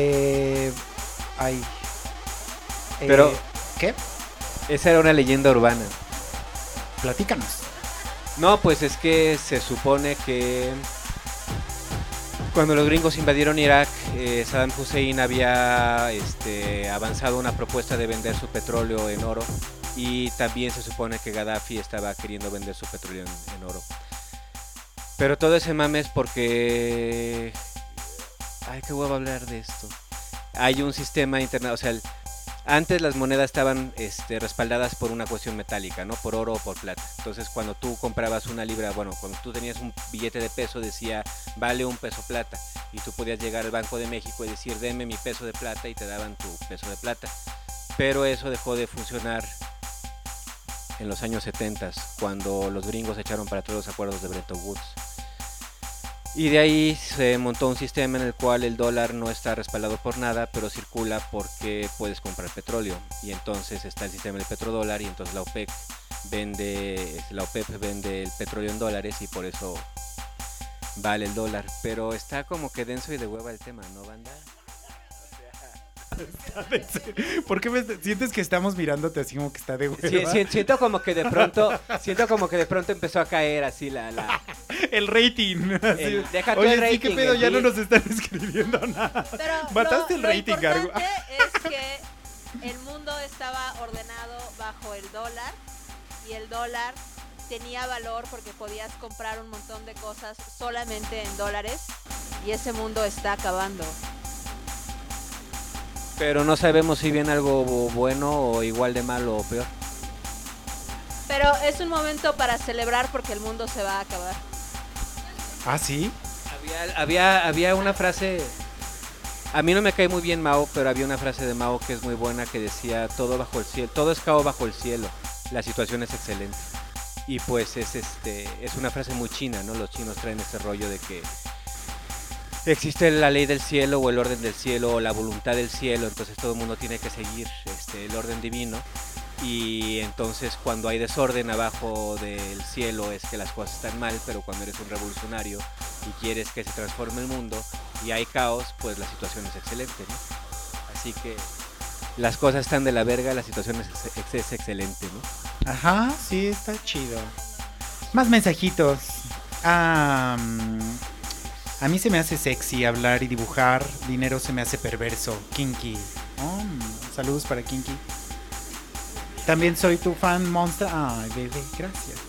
Pero, ¿qué? Esa era una leyenda urbana. Platícanos. No, pues es que se supone que cuando los gringos invadieron Irak, Saddam Hussein había avanzado una propuesta de vender su petróleo en oro y también se supone que Gaddafi estaba queriendo vender su petróleo en oro. Pero todo ese mame es porque... Ay, qué huevo hablar de esto. Hay un sistema internacional, o sea, antes las monedas estaban respaldadas por una cuestión metálica, ¿no? Por oro o por plata. Entonces, cuando tú comprabas una libra, bueno, cuando tú tenías un billete de peso, decía, vale un peso plata. Y tú podías llegar al Banco de México y decir, deme mi peso de plata, y te daban tu peso de plata. Pero eso dejó de funcionar en los años 70, cuando los gringos echaron para todos los acuerdos de Bretton Woods. Y de ahí se montó un sistema en el cual el dólar no está respaldado por nada, pero circula porque puedes comprar petróleo. Y entonces está el sistema del petrodólar y entonces la OPEP vende el petróleo en dólares y por eso vale el dólar. Pero está como que denso y de hueva el tema, ¿no, banda? ¿Por qué sientes que estamos mirándote así como que está de hueva? Sí, siento como que de pronto empezó a caer así el rating. Deja tu Oye, el rating. Sí, qué pedo, ya no nos están escribiendo nada. Pero mataste el rating, Gargo. Lo importante es que el mundo estaba ordenado bajo el dólar y el dólar tenía valor porque podías comprar un montón de cosas solamente en dólares y ese mundo está acabando. Pero no sabemos si viene algo bueno o igual de malo o peor. Pero es un momento para celebrar porque el mundo se va a acabar. ¿Ah, sí? Había una frase... A mí no me cae muy bien Mao, pero había una frase de Mao que es muy buena que decía, todo bajo el cielo, todo es caos bajo el cielo, la situación es excelente. Y pues es una frase muy china, ¿no? Los chinos traen ese rollo de que existe la ley del cielo o el orden del cielo o la voluntad del cielo, entonces todo el mundo tiene que seguir el orden divino y entonces cuando hay desorden abajo del cielo es que las cosas están mal, pero cuando eres un revolucionario y quieres que se transforme el mundo y hay caos, pues la situación es excelente, ¿no? Así que las cosas están de la verga, la situación es excelente, ¿no? Ajá, sí, está chido. Más mensajitos. A mí se me hace sexy hablar y dibujar. Dinero se me hace perverso. Kinky. Saludos para Kinky. También soy tu fan, Monster. Ay, bebé, gracias.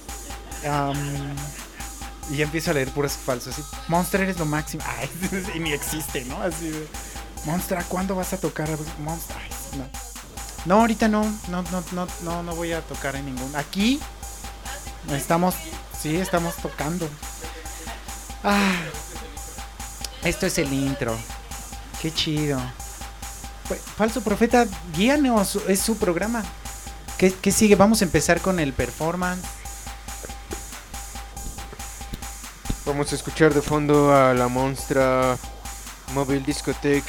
Y ya empiezo a leer puros falsos. Así, Monster, eres lo máximo. Ay, y ni existe, ¿no? Así de, Monster, ¿cuándo vas a tocar? Monster, ay, no. No, ahorita no voy a tocar en ningún. Aquí estamos tocando. Esto es el intro. Qué chido. Falso Profeta, guíanos, es su programa. ¿Qué sigue? Vamos a empezar con el performance. Vamos a escuchar de fondo a la Monstra Mobile Discotheque.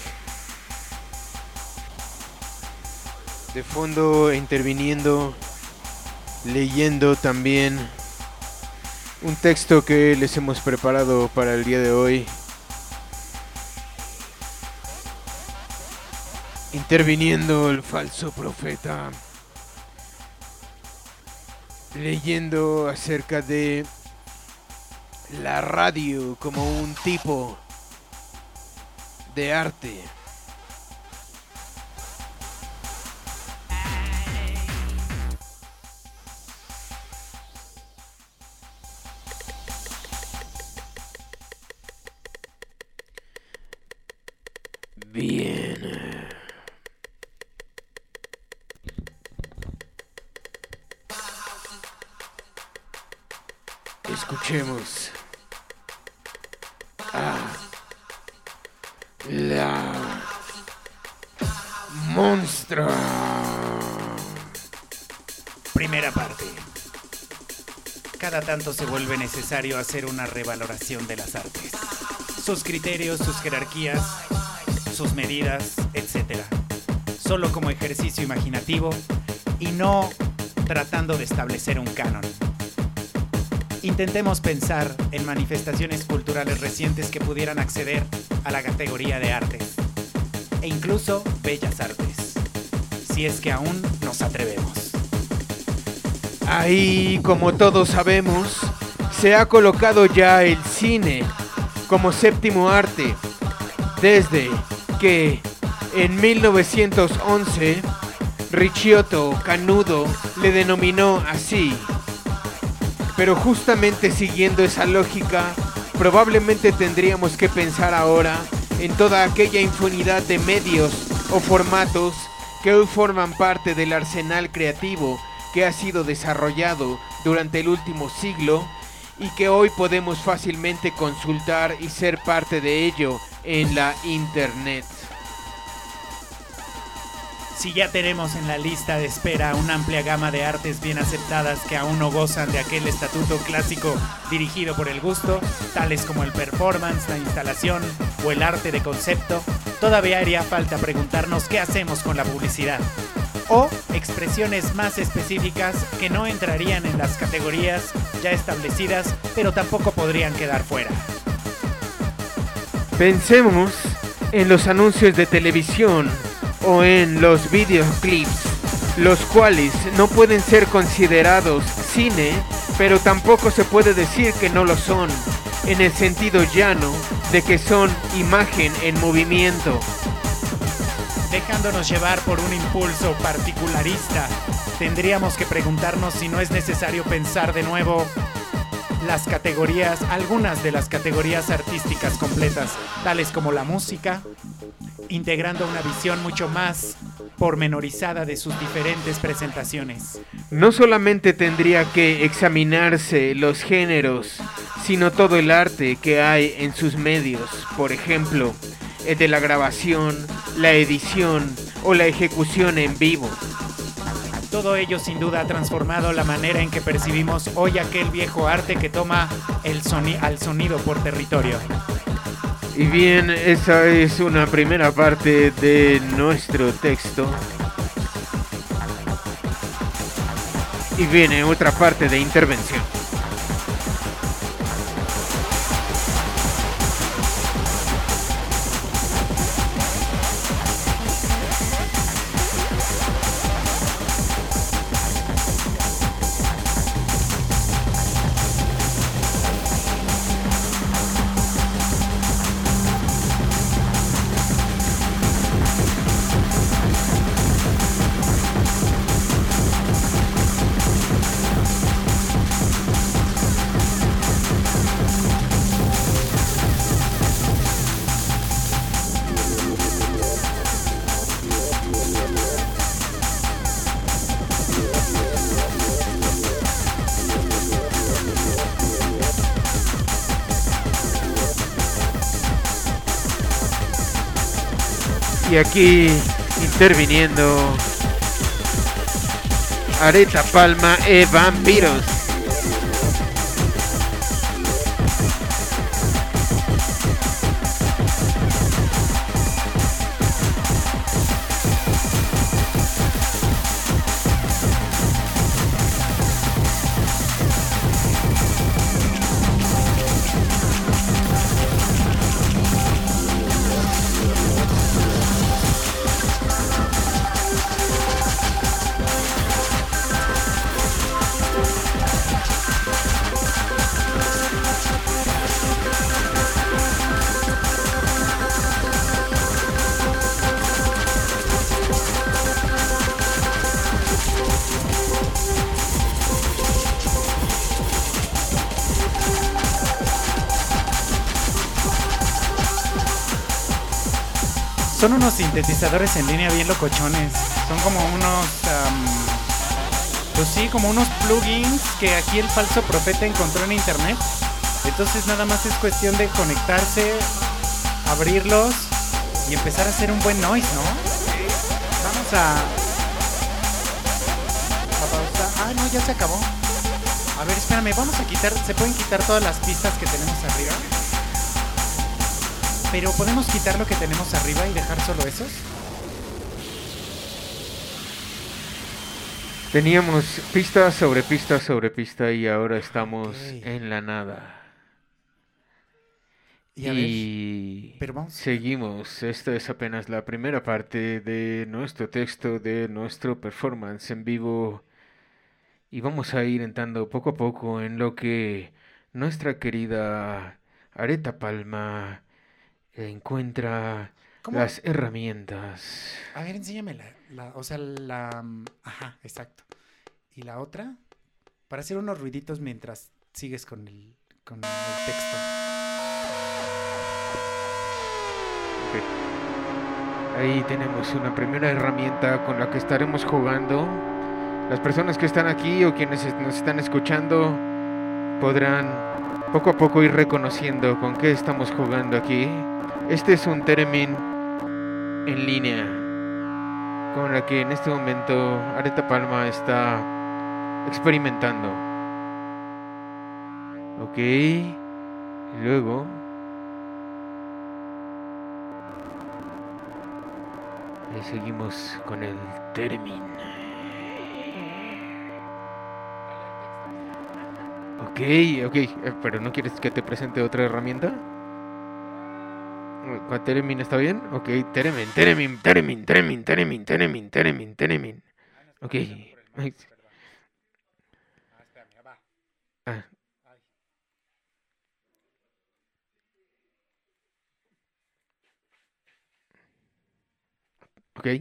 De fondo interviniendo, leyendo también un texto que les hemos preparado para el día de hoy. Interviniendo el Falso Profeta, leyendo acerca de la radio como un tipo de arte. Bien. Escuchemos a la Monstra. Primera parte. Cada tanto se vuelve necesario hacer una revaloración de las artes. Sus criterios, sus jerarquías, sus medidas, etc. Solo como ejercicio imaginativo y no tratando de establecer un canon. Intentemos pensar en manifestaciones culturales recientes que pudieran acceder a la categoría de artes e incluso bellas artes, si es que aún nos atrevemos. Ahí, como todos sabemos, se ha colocado ya el cine como séptimo arte, desde que en 1911 Ricciotto Canudo le denominó así. Pero justamente siguiendo esa lógica, probablemente tendríamos que pensar ahora en toda aquella infinidad de medios o formatos que hoy forman parte del arsenal creativo que ha sido desarrollado durante el último siglo y que hoy podemos fácilmente consultar y ser parte de ello en la internet. Si ya tenemos en la lista de espera una amplia gama de artes bien aceptadas que aún no gozan de aquel estatuto clásico dirigido por el gusto, tales como el performance, la instalación o el arte de concepto, todavía haría falta preguntarnos qué hacemos con la publicidad. O expresiones más específicas que no entrarían en las categorías ya establecidas, pero tampoco podrían quedar fuera. Pensemos en los anuncios de televisión o en los videoclips, los cuales no pueden ser considerados cine, pero tampoco se puede decir que no lo son, en el sentido llano de que son imagen en movimiento. Dejándonos llevar por un impulso particularista, tendríamos que preguntarnos si no es necesario pensar de nuevo las categorías, algunas de las categorías artísticas completas, tales como la música, integrando una visión mucho más pormenorizada de sus diferentes presentaciones. No solamente tendría que examinarse los géneros, sino todo el arte que hay en sus medios, por ejemplo, el de la grabación, la edición o la ejecución en vivo. Todo ello sin duda ha transformado la manera en que percibimos hoy aquel viejo arte que toma al sonido por territorio. Y bien, esa es una primera parte de nuestro texto. Y viene otra parte de intervención. Y aquí interviniendo Aretha Palma e Vampiros. Son unos sintetizadores en línea bien locochones. Son como unos, pues sí, como unos plugins que aquí el falso profeta encontró en internet. Entonces nada más es cuestión de conectarse, abrirlos y empezar a hacer un buen noise, ¿no? Vamos a pausar. Ah, no, ya se acabó. A ver, espérame, vamos a quitar, ¿se pueden quitar todas las pistas que tenemos arriba? Pero ¿podemos quitar lo que tenemos arriba y dejar solo esos? Teníamos pista sobre pista sobre pista y ahora estamos en la nada. Y pero vamos. Seguimos. Esta es apenas la primera parte de nuestro texto, de nuestro performance en vivo. Y vamos a ir entrando poco a poco en lo que nuestra querida Aretha Palma encuentra las herramientas. A ver, enséñame ajá, exacto. ¿Y la otra? Para hacer unos ruiditos mientras sigues con el texto. Okay. Ahí tenemos una primera herramienta con la que estaremos jugando. Las personas que están aquí o quienes nos están escuchando podrán poco a poco ir reconociendo con qué estamos jugando aquí. Este es un theremin en línea con la que en este momento Aretha Palma está experimentando. Ok, y luego seguimos con el theremin. Ok, pero ¿no quieres que te presente otra herramienta? ¿Cuál theremin está bien? Ok, theremin. Ok. Ah. Ok.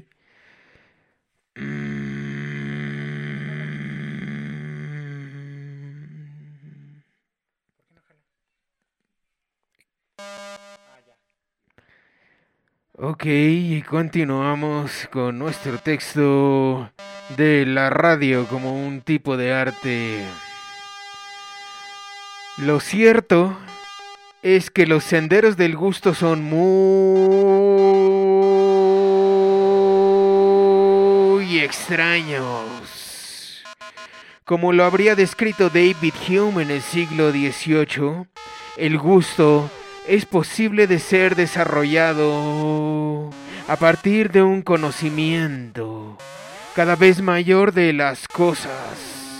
Ok, y continuamos con nuestro texto de la radio como un tipo de arte. Lo cierto es que los senderos del gusto son muy extraños. Como lo habría descrito David Hume en el siglo XVIII, el gusto es posible de ser desarrollado a partir de un conocimiento cada vez mayor de las cosas.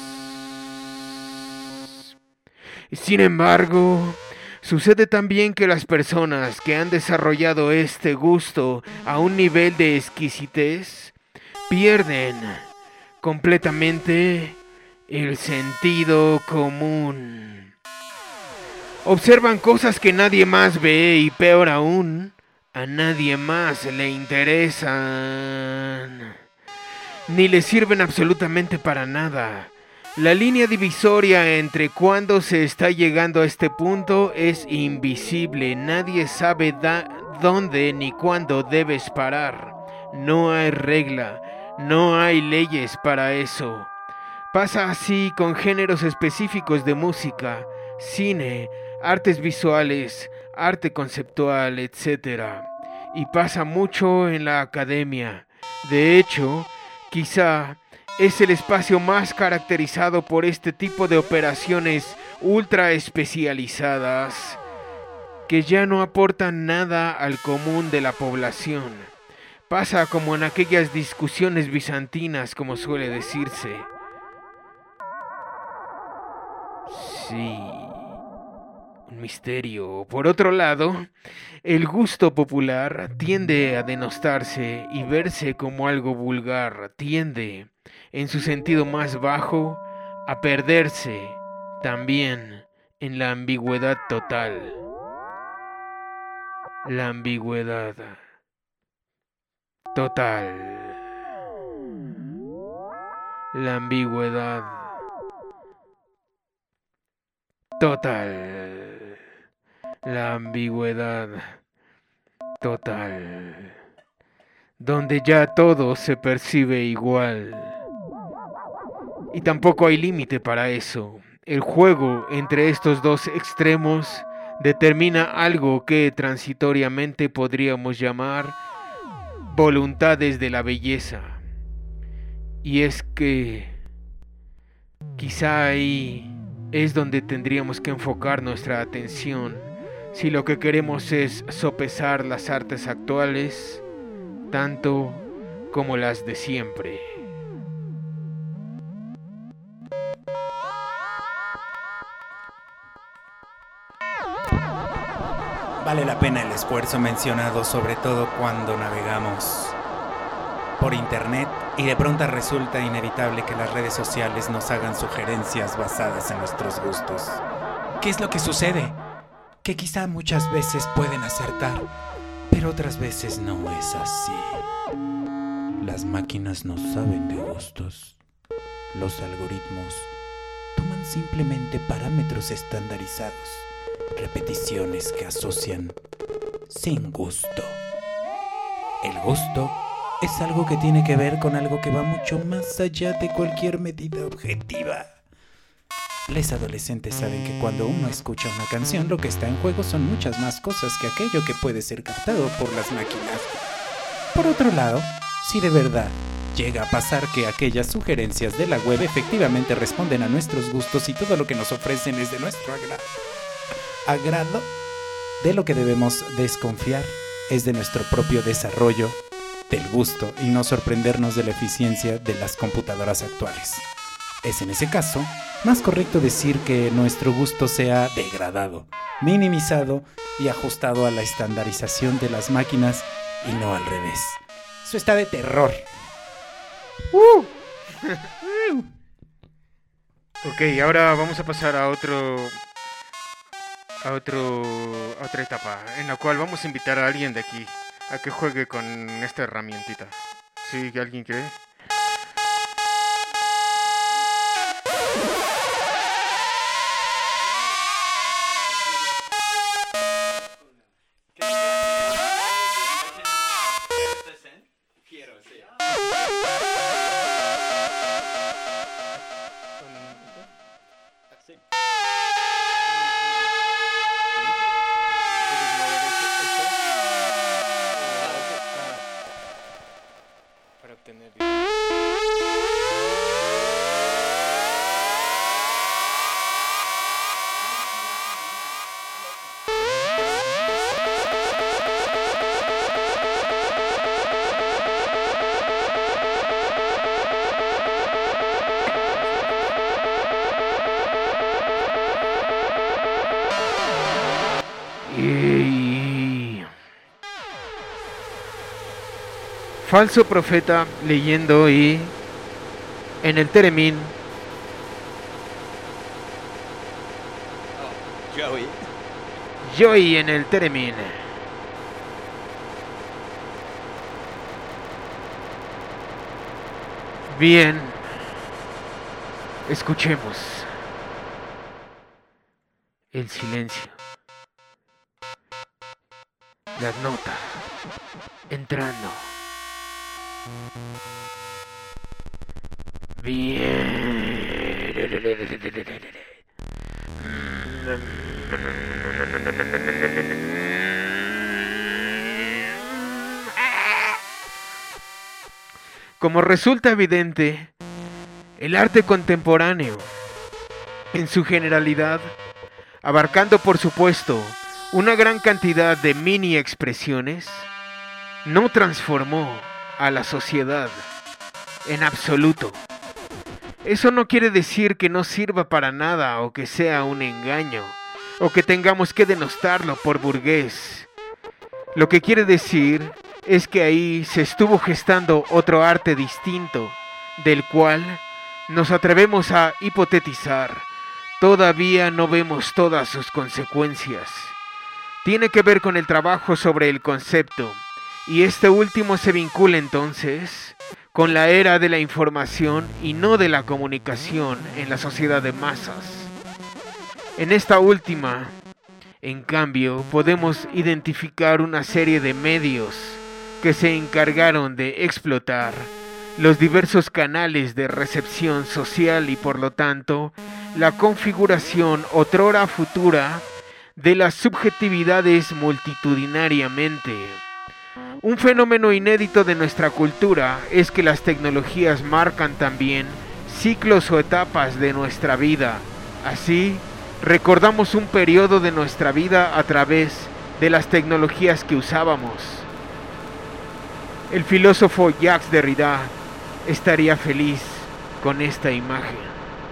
Sin embargo, sucede también que las personas que han desarrollado este gusto a un nivel de exquisitez pierden completamente el sentido común. Observan cosas que nadie más ve y, peor aún, a nadie más le interesan, ni le sirven absolutamente para nada. La línea divisoria entre cuando se está llegando a este punto es invisible. Nadie sabe dónde ni cuándo debes parar. No hay regla, no hay leyes para eso. Pasa así con géneros específicos de música, cine, artes visuales, arte conceptual, etc. y pasa mucho en la academia. De hecho, quizá es el espacio más caracterizado por este tipo de operaciones ultra especializadas que ya no aportan nada al común de la población. Pasa como en aquellas discusiones bizantinas, como suele decirse. Sí, un misterio. Por otro lado, el gusto popular tiende a denostarse y verse como algo vulgar. Tiende, en su sentido más bajo, a perderse también en la ambigüedad total. La ambigüedad total. La ambigüedad total. La ambigüedad total. Donde ya todo se percibe igual. Y tampoco hay límite para eso. El juego entre estos dos extremos determina algo que transitoriamente podríamos llamar voluntades de la belleza. Y es que quizá ahí es donde tendríamos que enfocar nuestra atención si lo que queremos es sopesar las artes actuales tanto como las de siempre. Vale la pena el esfuerzo mencionado, sobre todo cuando navegamos por internet y de pronto resulta inevitable que las redes sociales nos hagan sugerencias basadas en nuestros gustos. ¿Qué es lo que sucede? Que quizá muchas veces pueden acertar, pero otras veces no es así. Las máquinas no saben de gustos. Los algoritmos toman simplemente parámetros estandarizados, repeticiones que asocian sin gusto. El gusto es algo que tiene que ver con algo que va mucho más allá de cualquier medida objetiva. Los adolescentes saben que cuando uno escucha una canción, lo que está en juego son muchas más cosas que aquello que puede ser captado por las máquinas. Por otro lado, si de verdad llega a pasar que aquellas sugerencias de la web efectivamente responden a nuestros gustos y todo lo que nos ofrecen es de nuestro agrado, de lo que debemos desconfiar es de nuestro propio desarrollo del gusto y no sorprendernos de la eficiencia de las computadoras actuales. Es en ese caso más correcto decir que nuestro gusto sea degradado, minimizado y ajustado a la estandarización de las máquinas y no al revés. Eso está de terror. Ok, ahora vamos a pasar a otra etapa en la cual vamos a invitar a alguien de aquí a que juegue con esta herramientita. ¿Sí? ¿Alguien quiere? Falso profeta leyendo y en el Teremín. Joey en el Teremín. Bien. Escuchemos. El silencio. Las notas. Entrando. Bien. Como resulta evidente, el arte contemporáneo, en su generalidad, abarcando por supuesto una gran cantidad de mini expresiones, no transformó a la sociedad en absoluto. Eso no quiere decir que no sirva para nada o que sea un engaño o que tengamos que denostarlo por burgués. Lo que quiere decir es que ahí se estuvo gestando otro arte distinto, del cual nos atrevemos a hipotetizar. Todavía no vemos todas sus consecuencias. Tiene que ver con el trabajo sobre el concepto, y este último se vincula entonces con la era de la información y no de la comunicación en la sociedad de masas. En esta última, en cambio, podemos identificar una serie de medios que se encargaron de explotar los diversos canales de recepción social y por lo tanto la configuración otrora futura de las subjetividades multitudinariamente. Un fenómeno inédito de nuestra cultura es que las tecnologías marcan también ciclos o etapas de nuestra vida. Así, recordamos un periodo de nuestra vida a través de las tecnologías que usábamos. El filósofo Jacques Derrida estaría feliz con esta imagen.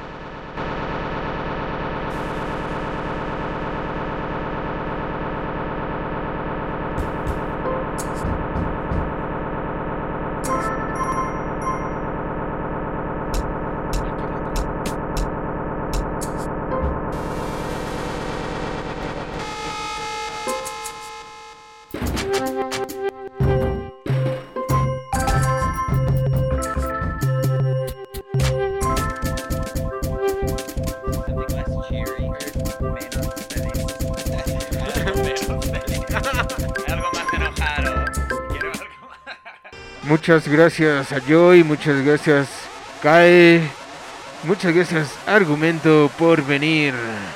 Muchas gracias a Joy, muchas gracias Kae, muchas gracias Argumento por venir.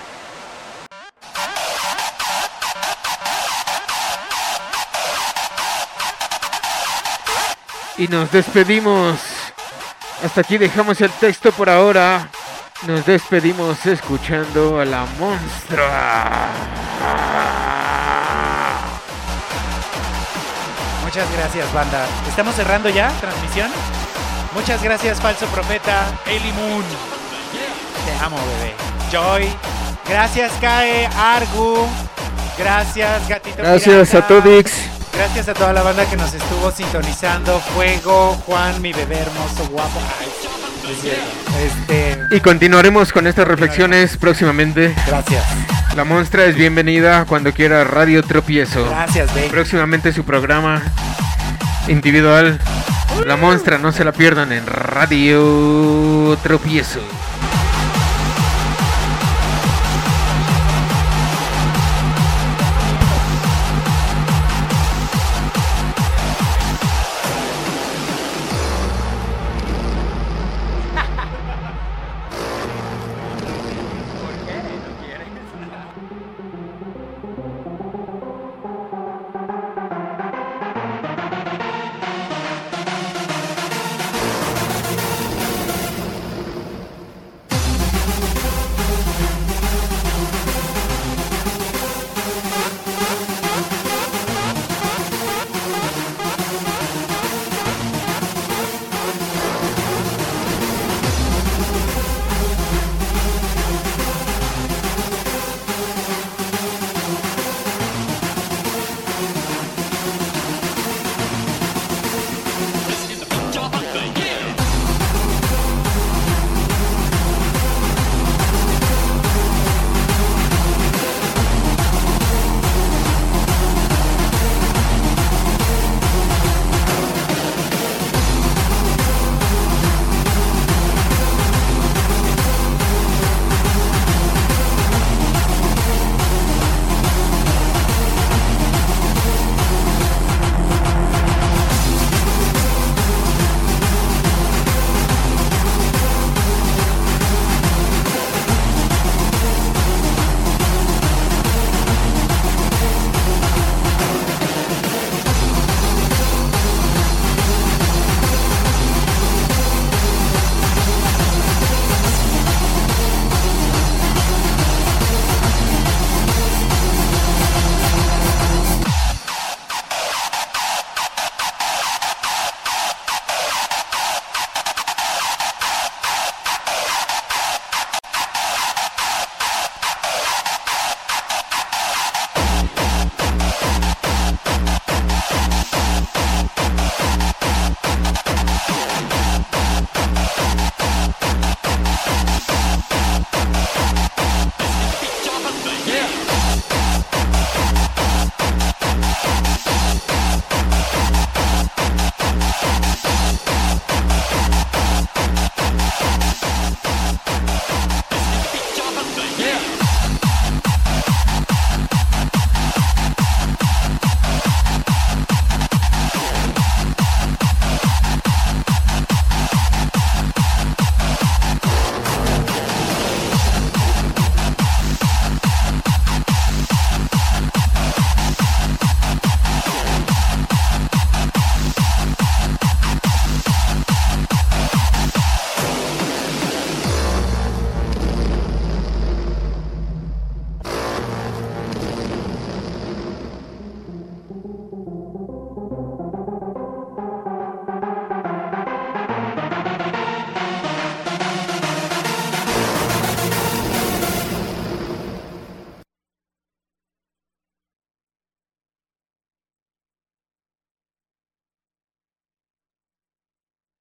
Y nos despedimos. Hasta aquí dejamos el texto por ahora. Nos despedimos escuchando a la monstrua. Muchas gracias, banda. ¿Estamos cerrando ya transmisión? Muchas gracias, Falso Profeta, Eli Moon. Te amo, bebé. Joy. Gracias, Kae, Argu. Gracias, Gatito Gracias Pirata. a Todix. Gracias a toda la banda que nos estuvo sintonizando. Fuego, Juan, mi bebé hermoso, guapo. Ay, es cierto. Y continuaremos con estas reflexiones próximamente. Gracias. La Monstra es bienvenida cuando quiera Radio Tropiezo. Gracias, baby. Próximamente su programa individual. La Monstra, no se la pierdan en Radio Tropiezo.